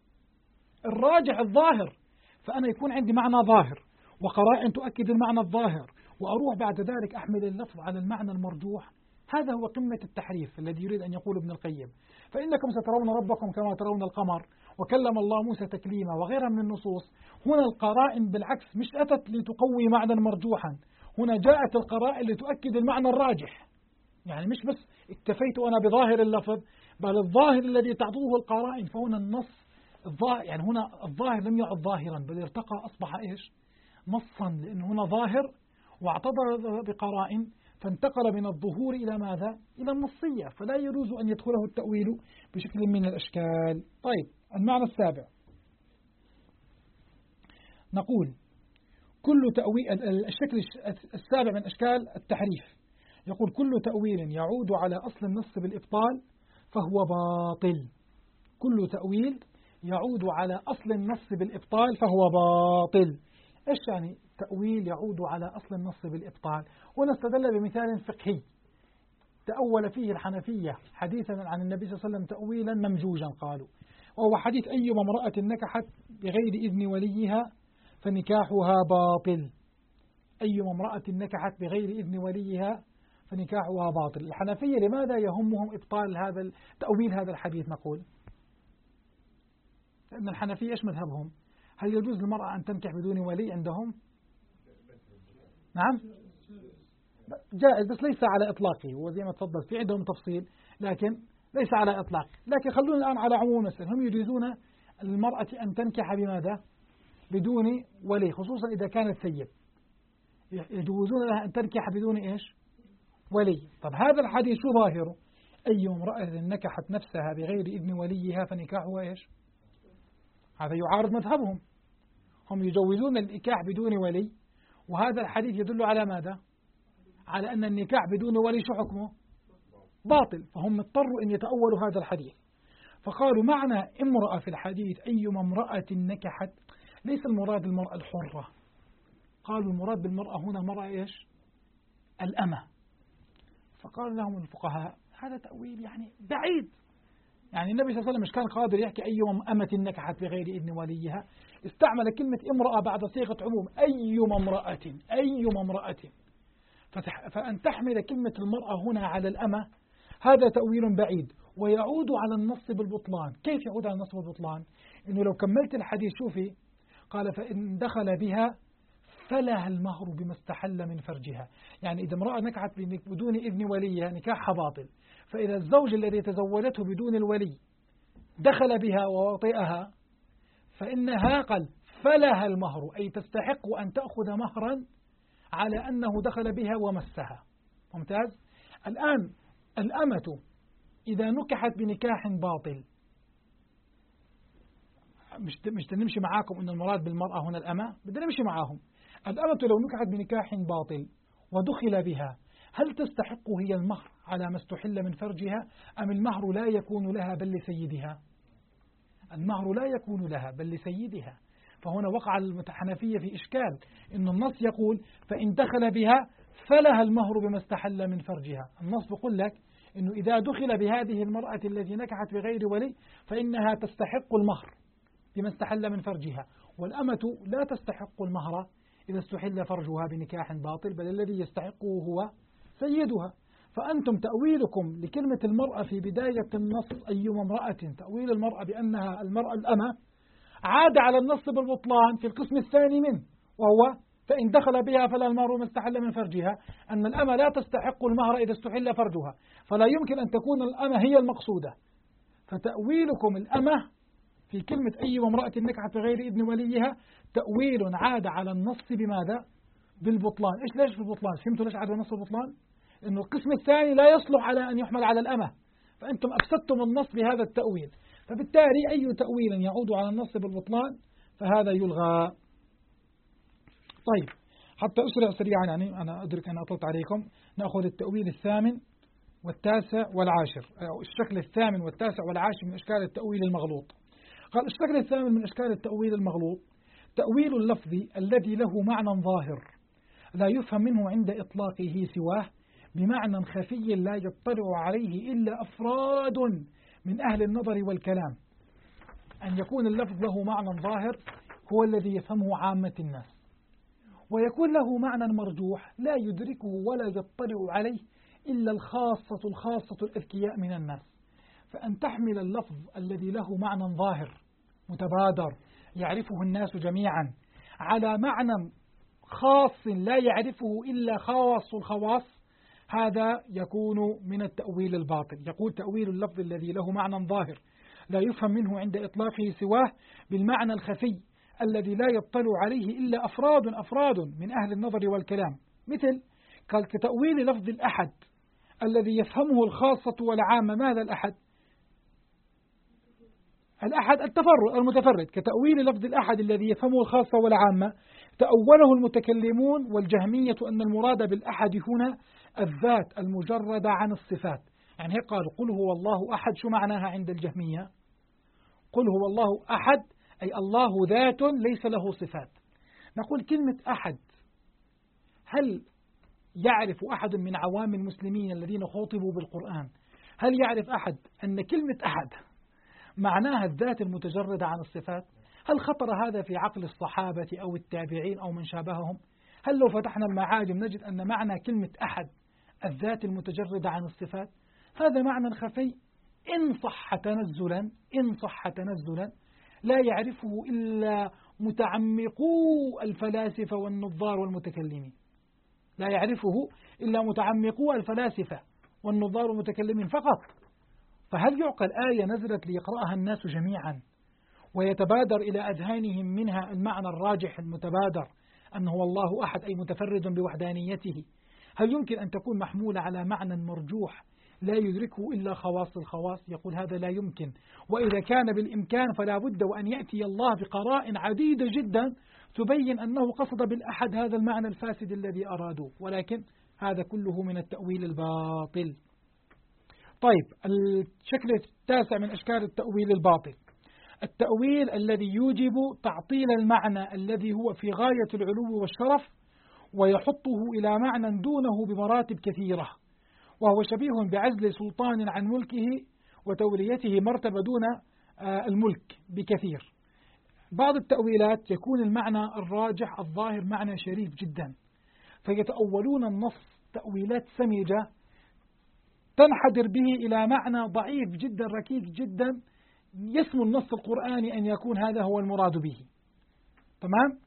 الراجح الظاهر. فأنا يكون عندي معنى ظاهر وقرائن تؤكد المعنى الظاهر وأروح بعد ذلك أحمل اللفظ على المعنى المرجوح، هذا هو قمة التحريف الذي يريد أن يقول ابن القيم. فإنكم سترون ربكم كما ترون القمر وكلم الله موسى تكليما وغيرها من النصوص. هنا القرائن بالعكس مش أتت لتقوي معنى مرجوحا، هنا جاءت القرائن لتؤكد المعنى الراجح. يعني مش بس اكتفيت أنا بظاهر اللفظ، بل الظاهر الذي تعضده القرائن. فهنا النص يعني هنا الظاهر لم يعد ظاهرا بل ارتقى أصبح إيش؟ نصا، لأنه هنا ظاهر واعتبر بقرائن فانتقل من الظهور إلى ماذا؟ إلى النصية، فلا يجوز أن يدخله التأويل بشكل من الأشكال. طيب المعنى السابع نقول كل تأويل الشكل السابع من أشكال التحريف، يقول كل تأويل يعود على أصل النص بالإبطال فهو باطل. كل تأويل يعود على أصل النص بالإبطال فهو باطل. إيش يعني تأويل يعود على أصل النص بالإبطال؟ ونستدل بمثال فقهي تأول فيه الحنفية حديثا عن النبي صلى الله عليه وسلم تأويلا ممجوجا قالوا، وهو حديث أيما امرأة نكحت بغير إذن وليها فنكاحها باطل. أيما امرأة نكحت بغير إذن وليها فنكاحها باطل. الحنفية لماذا يهمهم إبطال هذا تأويل هذا الحديث؟ نقول لأن الحنفية إيش مذهبهم؟ هل يجوز للمرأة أن تنكح بدون ولي عندهم؟ نعم جائز بس ليس على إطلاقه، وزي ما تفضل في عندهم تفصيل لكن ليس على إطلاق. لكن خلونا الآن على عموم المسألة، هم يجيزون المرأة أن تنكح بماذا؟ بدون ولي، خصوصا إذا كانت ثيب يجوزون لها أن تنكح بدون إيش؟ ولي. طب هذا الحديث شو ظاهره؟ أي امرأة نكحت نفسها بغير إذن وليها فنكاحها إيش؟ هذا يعارض مذهبهم، هم يجوزون النكاح بدون ولي، وهذا الحديث يدل على ماذا؟ على أن النكاح بدون ولي شو حكمه؟ باطل. فهم اضطروا أن يتأولوا هذا الحديث، فقالوا معنى امرأة في الحديث أيما امرأة نكحت ليس المراد المرأة الحرة، قالوا المراد بالمرأة هنا مرأة إيش؟ الأمة. فقال لهم الفقهاء هذا تأويل يعني بعيد. يعني النبي صلى الله عليه وسلم مش كان قادر يحكي أيما أمة نكحت بغير إذن وليها، استعمل كلمة امرأة بعد صيغة عموم أيما امرأة أيما امرأة، فأن تحمل كلمة المرأة هنا على الأمة هذا تأويل بعيد ويعود على النص بالبطلان. كيف يعود على النص بالبطلان؟ إنه لو كملت الحديث شوفي قال فإن دخل بها فلها المهر بما استحل من فرجها. يعني إذا امرأة نكحت بدون إذن وليها نكاحها باطل، فإذا الزوج الذي تزوجته بدون الولي دخل بها ووطئها فإنها قال فلها المهر، أي تستحق أن تأخذ مهرا على أنه دخل بها ومسها. ممتاز. الآن الأمة إذا نكحت بنكاح باطل، مش نمشي معاكم أن المراد بالمرأة هنا الأمة، بدنا نمشي معاهم. الأمة لو نكحت بنكاح باطل ودخل بها هل تستحق هي المهر على ما استحل من فرجها أم المهر لا يكون لها بل لسيدها؟ المهر لا يكون لها بل لسيدها. فهنا وقع الحنفية في إشكال، إن النص يقول فإن دخل بها فلها المهر بما استحل من فرجها. النص بيقول لك إنه إذا دخل بهذه المرأة التي نكحت بغير ولي فإنها تستحق المهر بما استحل من فرجها، والأمة لا تستحق المهر إذا استحل فرجها بنكاح باطل، بل الذي يستحقه هو سيدها. فأنتم تأويلكم لكلمة المرأة في بداية النص أيما امرأة، تأويل المرأة بأنها المرأة الأمة، عاد على النص بالبطلان في القسم الثاني منه، وهو فإن دخل بها فلا المهر ما استحل من فرجها، أن الأمة لا تستحق المهر إذا استحل فرجها، فلا يمكن أن تكون الأمة هي المقصودة. فتأويلكم الأمة في كلمة أي امرأة نكحت بغير إذن وليها تأويل عاد على النص بماذا؟ بالبطلان. ليش بالبطلان؟ فهمتوا ليش عاد النص بالبطلان؟ إنه القسم الثاني لا يصلح على أن يحمل على الأمة، فأنتم أفسدتم النص بهذا التأويل، فبالتالي أي تأويل يعود على النص بالبطلان فهذا يلغى. طيب، حتى أسرع سريعا، يعني أنا أدرك أن أطلت عليكم، نأخذ التأويل الثامن والتاسع والعاشر، أو الشكل الثامن والتاسع والعاشر من أشكال التأويل المغلوط. قال الشكل الثامن من أشكال التأويل المغلوط تأويل اللفظ الذي له معنى ظاهر لا يفهم منه عند إطلاقه سواه بمعنى خفي لا يطلع عليه إلا أفراد من أهل النظر والكلام. أن يكون اللفظ له معنى ظاهر هو الذي يفهمه عامة الناس، ويكون له معنى مرجوح لا يدركه ولا يطلع عليه إلا الخاصة الأذكياء من الناس. فأن تحمل اللفظ الذي له معنى ظاهر متبادر يعرفه الناس جميعا على معنى خاص لا يعرفه إلا خواص الخواص، هذا يكون من التأويل الباطل. يقول تأويل اللفظ الذي له معنى ظاهر لا يفهم منه عند إطلاقه سواه بالمعنى الخفي الذي لا يطلع عليه إلا أفراد من أهل النظر والكلام، مثل قال كتأويل لفظ الأحد الذي يفهمه الخاصة والعامة. ماذا الأحد؟ الأحد المتفرد. كتأويل لفظ الأحد الذي يفهمه الخاصة والعامة تأوله المتكلمون والجهمية أن المراد بالأحد هنا الذات المجردة عن الصفات. يعني هيك قالوا قل هو الله أحد. شو معناها عند الجهمية؟ قل هو الله أحد أي الله ذات ليس له صفات. نقول كلمة أحد، هل يعرف أحد من عوام المسلمين الذين خاطبوا بالقرآن، هل يعرف أحد أن كلمة أحد معناها الذات المتجردة عن الصفات؟ هل خطر هذا في عقل الصحابة أو التابعين أو من شابههم؟ هل لو فتحنا المعاجم نجد أن معنى كلمة أحد الذات المتجردة عن الصفات؟ هذا معنى خفي إن صح تنزلا لا يعرفه إلا متعمقو الفلاسفة والنظار والمتكلمين، لا يعرفه إلا متعمقو الفلاسفة والنظار والمتكلمين فقط. فهل يعقل آية نزلت ليقرأها الناس جميعا ويتبادر إلى أذهانهم منها المعنى الراجح المتبادر أنه هو الله أحد أي متفرد بوحدانيته، هل يمكن أن تكون محمولة على معنى مرجوح لا يدركه إلا خواص الخواص؟ يقول هذا لا يمكن. وإذا كان بالإمكان فلا بد وأن يأتي الله بقرائن عديدة جدا تبين أنه قصد بالأحد هذا المعنى الفاسد الذي أرادوه، ولكن هذا كله من التأويل الباطل. طيب، الشكل التاسع من أشكال التأويل الباطل التأويل الذي يوجب تعطيل المعنى الذي هو في غاية العلو والشرف ويحطه إلى معنى دونه بمراتب كثيرة، وهو شبيه بعزل سلطان عن ملكه وتوليته مرتبة دون الملك بكثير. بعض التأويلات يكون المعنى الراجح الظاهر معنى شريف جدا، فيتأولون النص تأويلات سمجة تنحدر به إلى معنى ضعيف جدا ركيك جدا، يسمو النص القرآني أن يكون هذا هو المراد به. تمام؟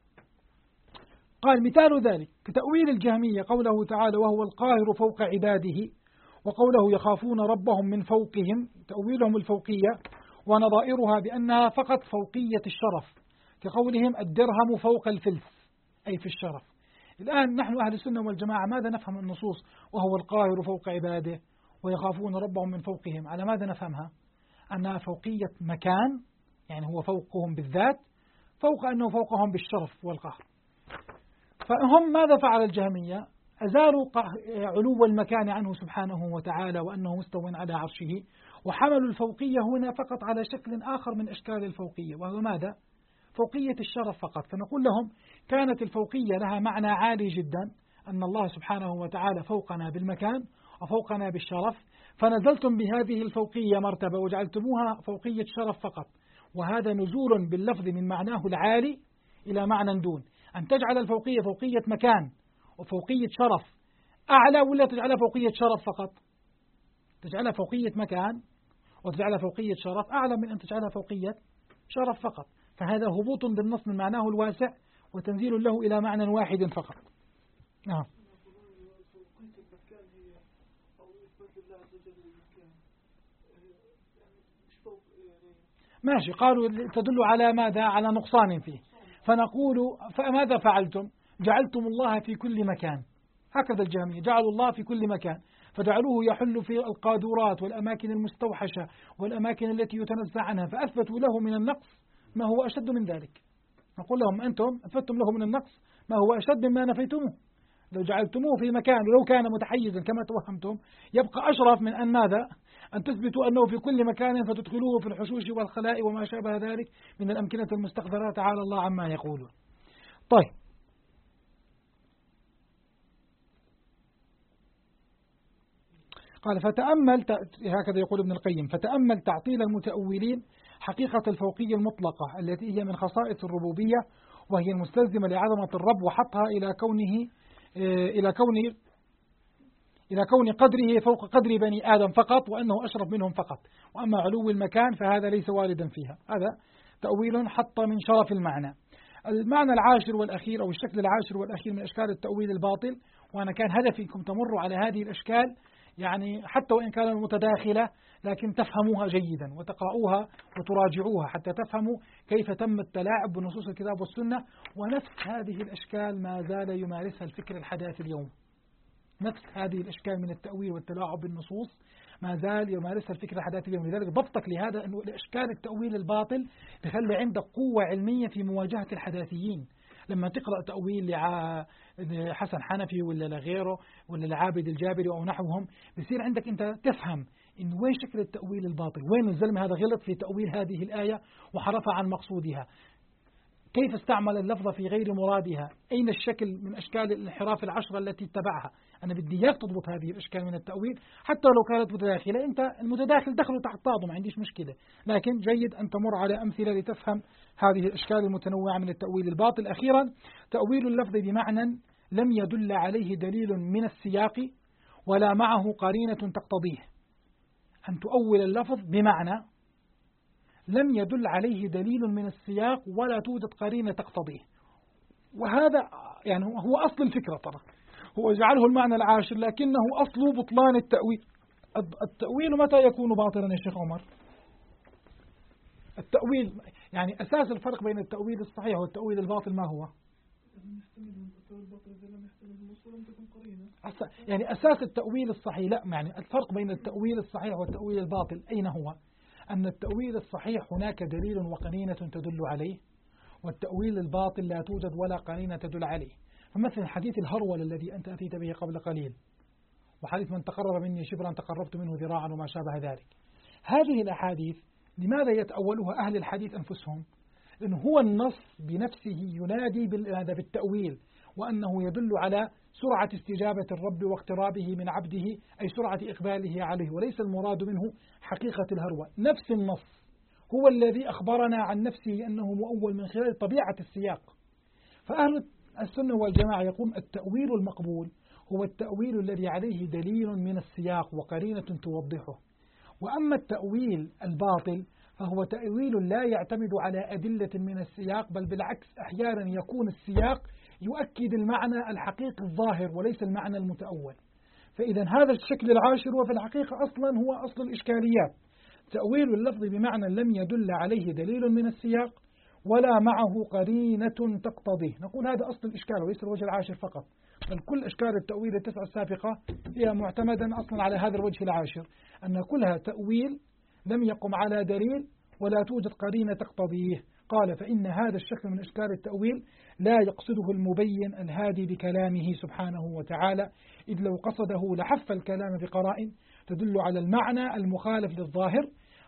قال مثال ذلك كتأويل الجهمية قوله تعالى وهو القاهر فوق عباده، وقوله يخافون ربهم من فوقهم، تأويلهم الفوقية ونظائرها بأنها فقط فوقية الشرف، كقولهم الدرهم فوق الفلس أي في الشرف. الآن نحن أهل السنة والجماعة ماذا نفهم النصوص وهو القاهر فوق عباده ويخافون ربهم من فوقهم؟ على ماذا نفهمها؟ أنها فوقية مكان، يعني هو فوقهم بالذات، فوق أنه فوقهم بالشرف والقهر. فهم ماذا فعل الجهمية؟ أزالوا علو المكان عنه سبحانه وتعالى وأنه مستو على عرشه، وحملوا الفوقية هنا فقط على شكل آخر من أشكال الفوقية، وهو ماذا؟ فوقية الشرف فقط، فنقول لهم كانت الفوقية لها معنى عالي جدا، أن الله سبحانه وتعالى فوقنا بالمكان وفوقنا بالشرف، فنزلتم بهذه الفوقية مرتبة وجعلتموها فوقية شرف فقط، وهذا نزول باللفظ من معناه العالي إلى معنى دون. أن تجعل الفوقية فوقية مكان وفوقية شرف أعلى، ولا تجعلها فوقية شرف فقط؟ تجعلها فوقية مكان وتجعلها فوقية شرف أعلى من أن تجعلها فوقية شرف فقط، فهذا هبوط بالنص من معناه الواسع وتنزيل له إلى معنى واحد فقط. نعم. ماشي، قالوا تدل على ماذا؟ على نقصان فيه، فنقول فماذا فعلتم؟ جعلتم الله في كل مكان، هكذا الجهمية جعلوا الله في كل مكان، فجعلوه يحل في القادورات والأماكن المستوحشة والأماكن التي يتنزع عنها، فأثبتوا له من النقص ما هو أشد من ذلك. نقول لهم أنتم أثبتم له من النقص ما هو أشد مما نفيتموه. لو جعلتموه في مكان ولو كان متحيزا كما توهمتم يبقى أشرف من أن ماذا؟ أن تثبتوا أنه في كل مكان فتدخلوه في الحشوش والخلاء وما شابه ذلك من الأمكنة المستقذرة، تعالى الله عما يقولون. طيب، قال فتأمل، هكذا يقول ابن القيم، فتأمل تعطيل المتأولين حقيقة الفوقية المطلقة التي هي من خصائص الربوبية وهي المستلزمة لعظمة الرب، وحطها إلى كون قدره فوق قدر بني آدم فقط، وأنه أشرف منهم فقط، وأما علو المكان فهذا ليس واردا فيها. هذا تأويل حط من شرف المعنى. المعنى العاشر والأخير أو الشكل العاشر والأخير من أشكال التأويل الباطل، وأنا كان هدفي أنكم تمروا على هذه الأشكال، يعني حتى وإن كانت متداخلة لكن تفهموها جيدا وتقرؤوها وتراجعوها حتى تفهموا كيف تم التلاعب بنصوص الكتاب والسنة. ونفس هذه الأشكال ما زال يمارسها الفكر الحداثي اليوم، نفس هذه الأشكال من التأويل والتلاعب بالنصوص ما زال يمارسها الفكر الحداثي اليوم. لذلك ضبطك لهذا أنه الأشكال التأويل الباطل تخلي عندك قوة علمية في مواجهة الحداثيين. لما تقرأ تأويل لحسن حنفي ولا لغيره ولا لعابد الجابري أو نحوهم، بيصير عندك أنت تفهم إنه وين شكل التأويل الباطل، وين الزلمة هذا غلط في تأويل هذه الآية وحرفها عن مقصودها، كيف استعمل اللفظ في غير مرادها، أين الشكل من أشكال الانحراف العشرة التي اتبعها. أنا بدي إياك تضبط هذه الأشكال من التأويل حتى لو كانت متداخلة، أنت المتداخل دخلوا تحت بعضه ما عنديش مشكلة، لكن جيد أن تمر على أمثلة لتفهم هذه الأشكال المتنوعة من التأويل الباطل. أخيرا، تأويل اللفظ بمعنى لم يدل عليه دليل من السياق ولا معه قرينة تقتضيه. أن تؤول اللفظ بمعنى لم يدل عليه دليل من السياق ولا توجد قرينة تقتضيه، وهذا يعني هو أصل الفكرة. طبعا هو جعله المعنى العاشر لكنه أصل بطلان التأويل. التأويل متى يكون باطلا يا شيخ عمر؟ التأويل يعني أساس الفرق بين التأويل الصحيح والتأويل الباطل ما هو؟ يعني أساس التأويل الصحيح، لا يعني الفرق بين التأويل الصحيح والتأويل الباطل أين هو؟ أن التأويل الصحيح هناك دليل وقرينة تدل عليه، والتأويل الباطل لا توجد ولا قرينة تدل عليه. فمثل حديث الهرول الذي أنت أتيت به قبل قليل، وحديث من تقرب مني شبرا تقربت منه ذراعا وما شابه ذلك، هذه الأحاديث لماذا يتأولها أهل الحديث أنفسهم؟ لأنه هو النص بنفسه ينادي بالتأويل، وأنه يدل على سرعة استجابة الرب واقترابه من عبده، أي سرعة إقباله عليه، وليس المراد منه حقيقة الهروة. نفس النص هو الذي أخبرنا عن نفسه أنه مؤول من خلال طبيعة السياق. فأهل السنة والجماعة يقوم التأويل المقبول هو التأويل الذي عليه دليل من السياق وقرينة توضحه. وأما التأويل الباطل فهو تأويل لا يعتمد على أدلة من السياق، بل بالعكس أحيانا يكون السياق يؤكد المعنى الحقيقي الظاهر وليس المعنى المتأول. فإذا هذا الشكل العاشر وفي الحقيقة أصلا هو أصل الإشكاليات، تأويل اللفظ بمعنى لم يدل عليه دليل من السياق ولا معه قرينة تقتضيه. نقول هذا أصل الإشكال وليس الوجه العاشر فقط، بل كل أشكال التأويل التسعة السابقة هي معتمدا أصلا على هذا الوجه العاشر، أن كلها تأويل لم يقم على دليل ولا توجد قرينة تقتضيه. قال فإن هذا الشكل من أشكال التأويل لا يقصده المبين الهادي بكلامه سبحانه وتعالى، إذ لو قصده لحف الكلام بقرائن تدل على المعنى المخالف للظاهر،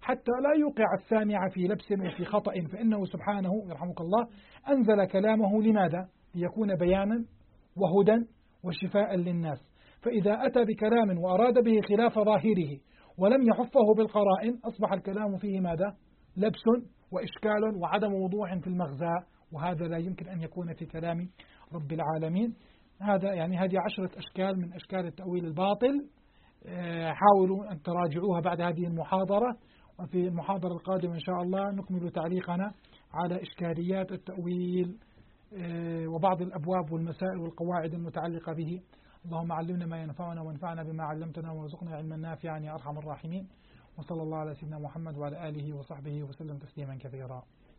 حتى لا يوقع السامع في لبس وفي خطأ، فإنه سبحانه يرحمك الله أنزل كلامه لماذا؟ ليكون بيانا وهدى وشفاء للناس. فإذا أتى بكلام وأراد به خلاف ظاهره ولم يحفه بالقرائن أصبح الكلام فيه ماذا؟ لبس وإشكال وعدم وضوح في المغزى، وهذا لا يمكن أن يكون في كلام رب العالمين. هذا يعني هذه 10 أشكال من أشكال التأويل الباطل. حاولوا أن تراجعوها بعد هذه المحاضرة، وفي المحاضرة القادمة إن شاء الله نكمل تعليقنا على إشكاليات التأويل وبعض الأبواب والمسائل والقواعد المتعلقة به. اللهم علمنا ما ينفعنا وانفعنا بما علمتنا وارزقنا علما نافعا يا أرحم الراحمين. وصلى الله على سيدنا محمد وعلى آله وصحبه وسلم تسليما كثيرا.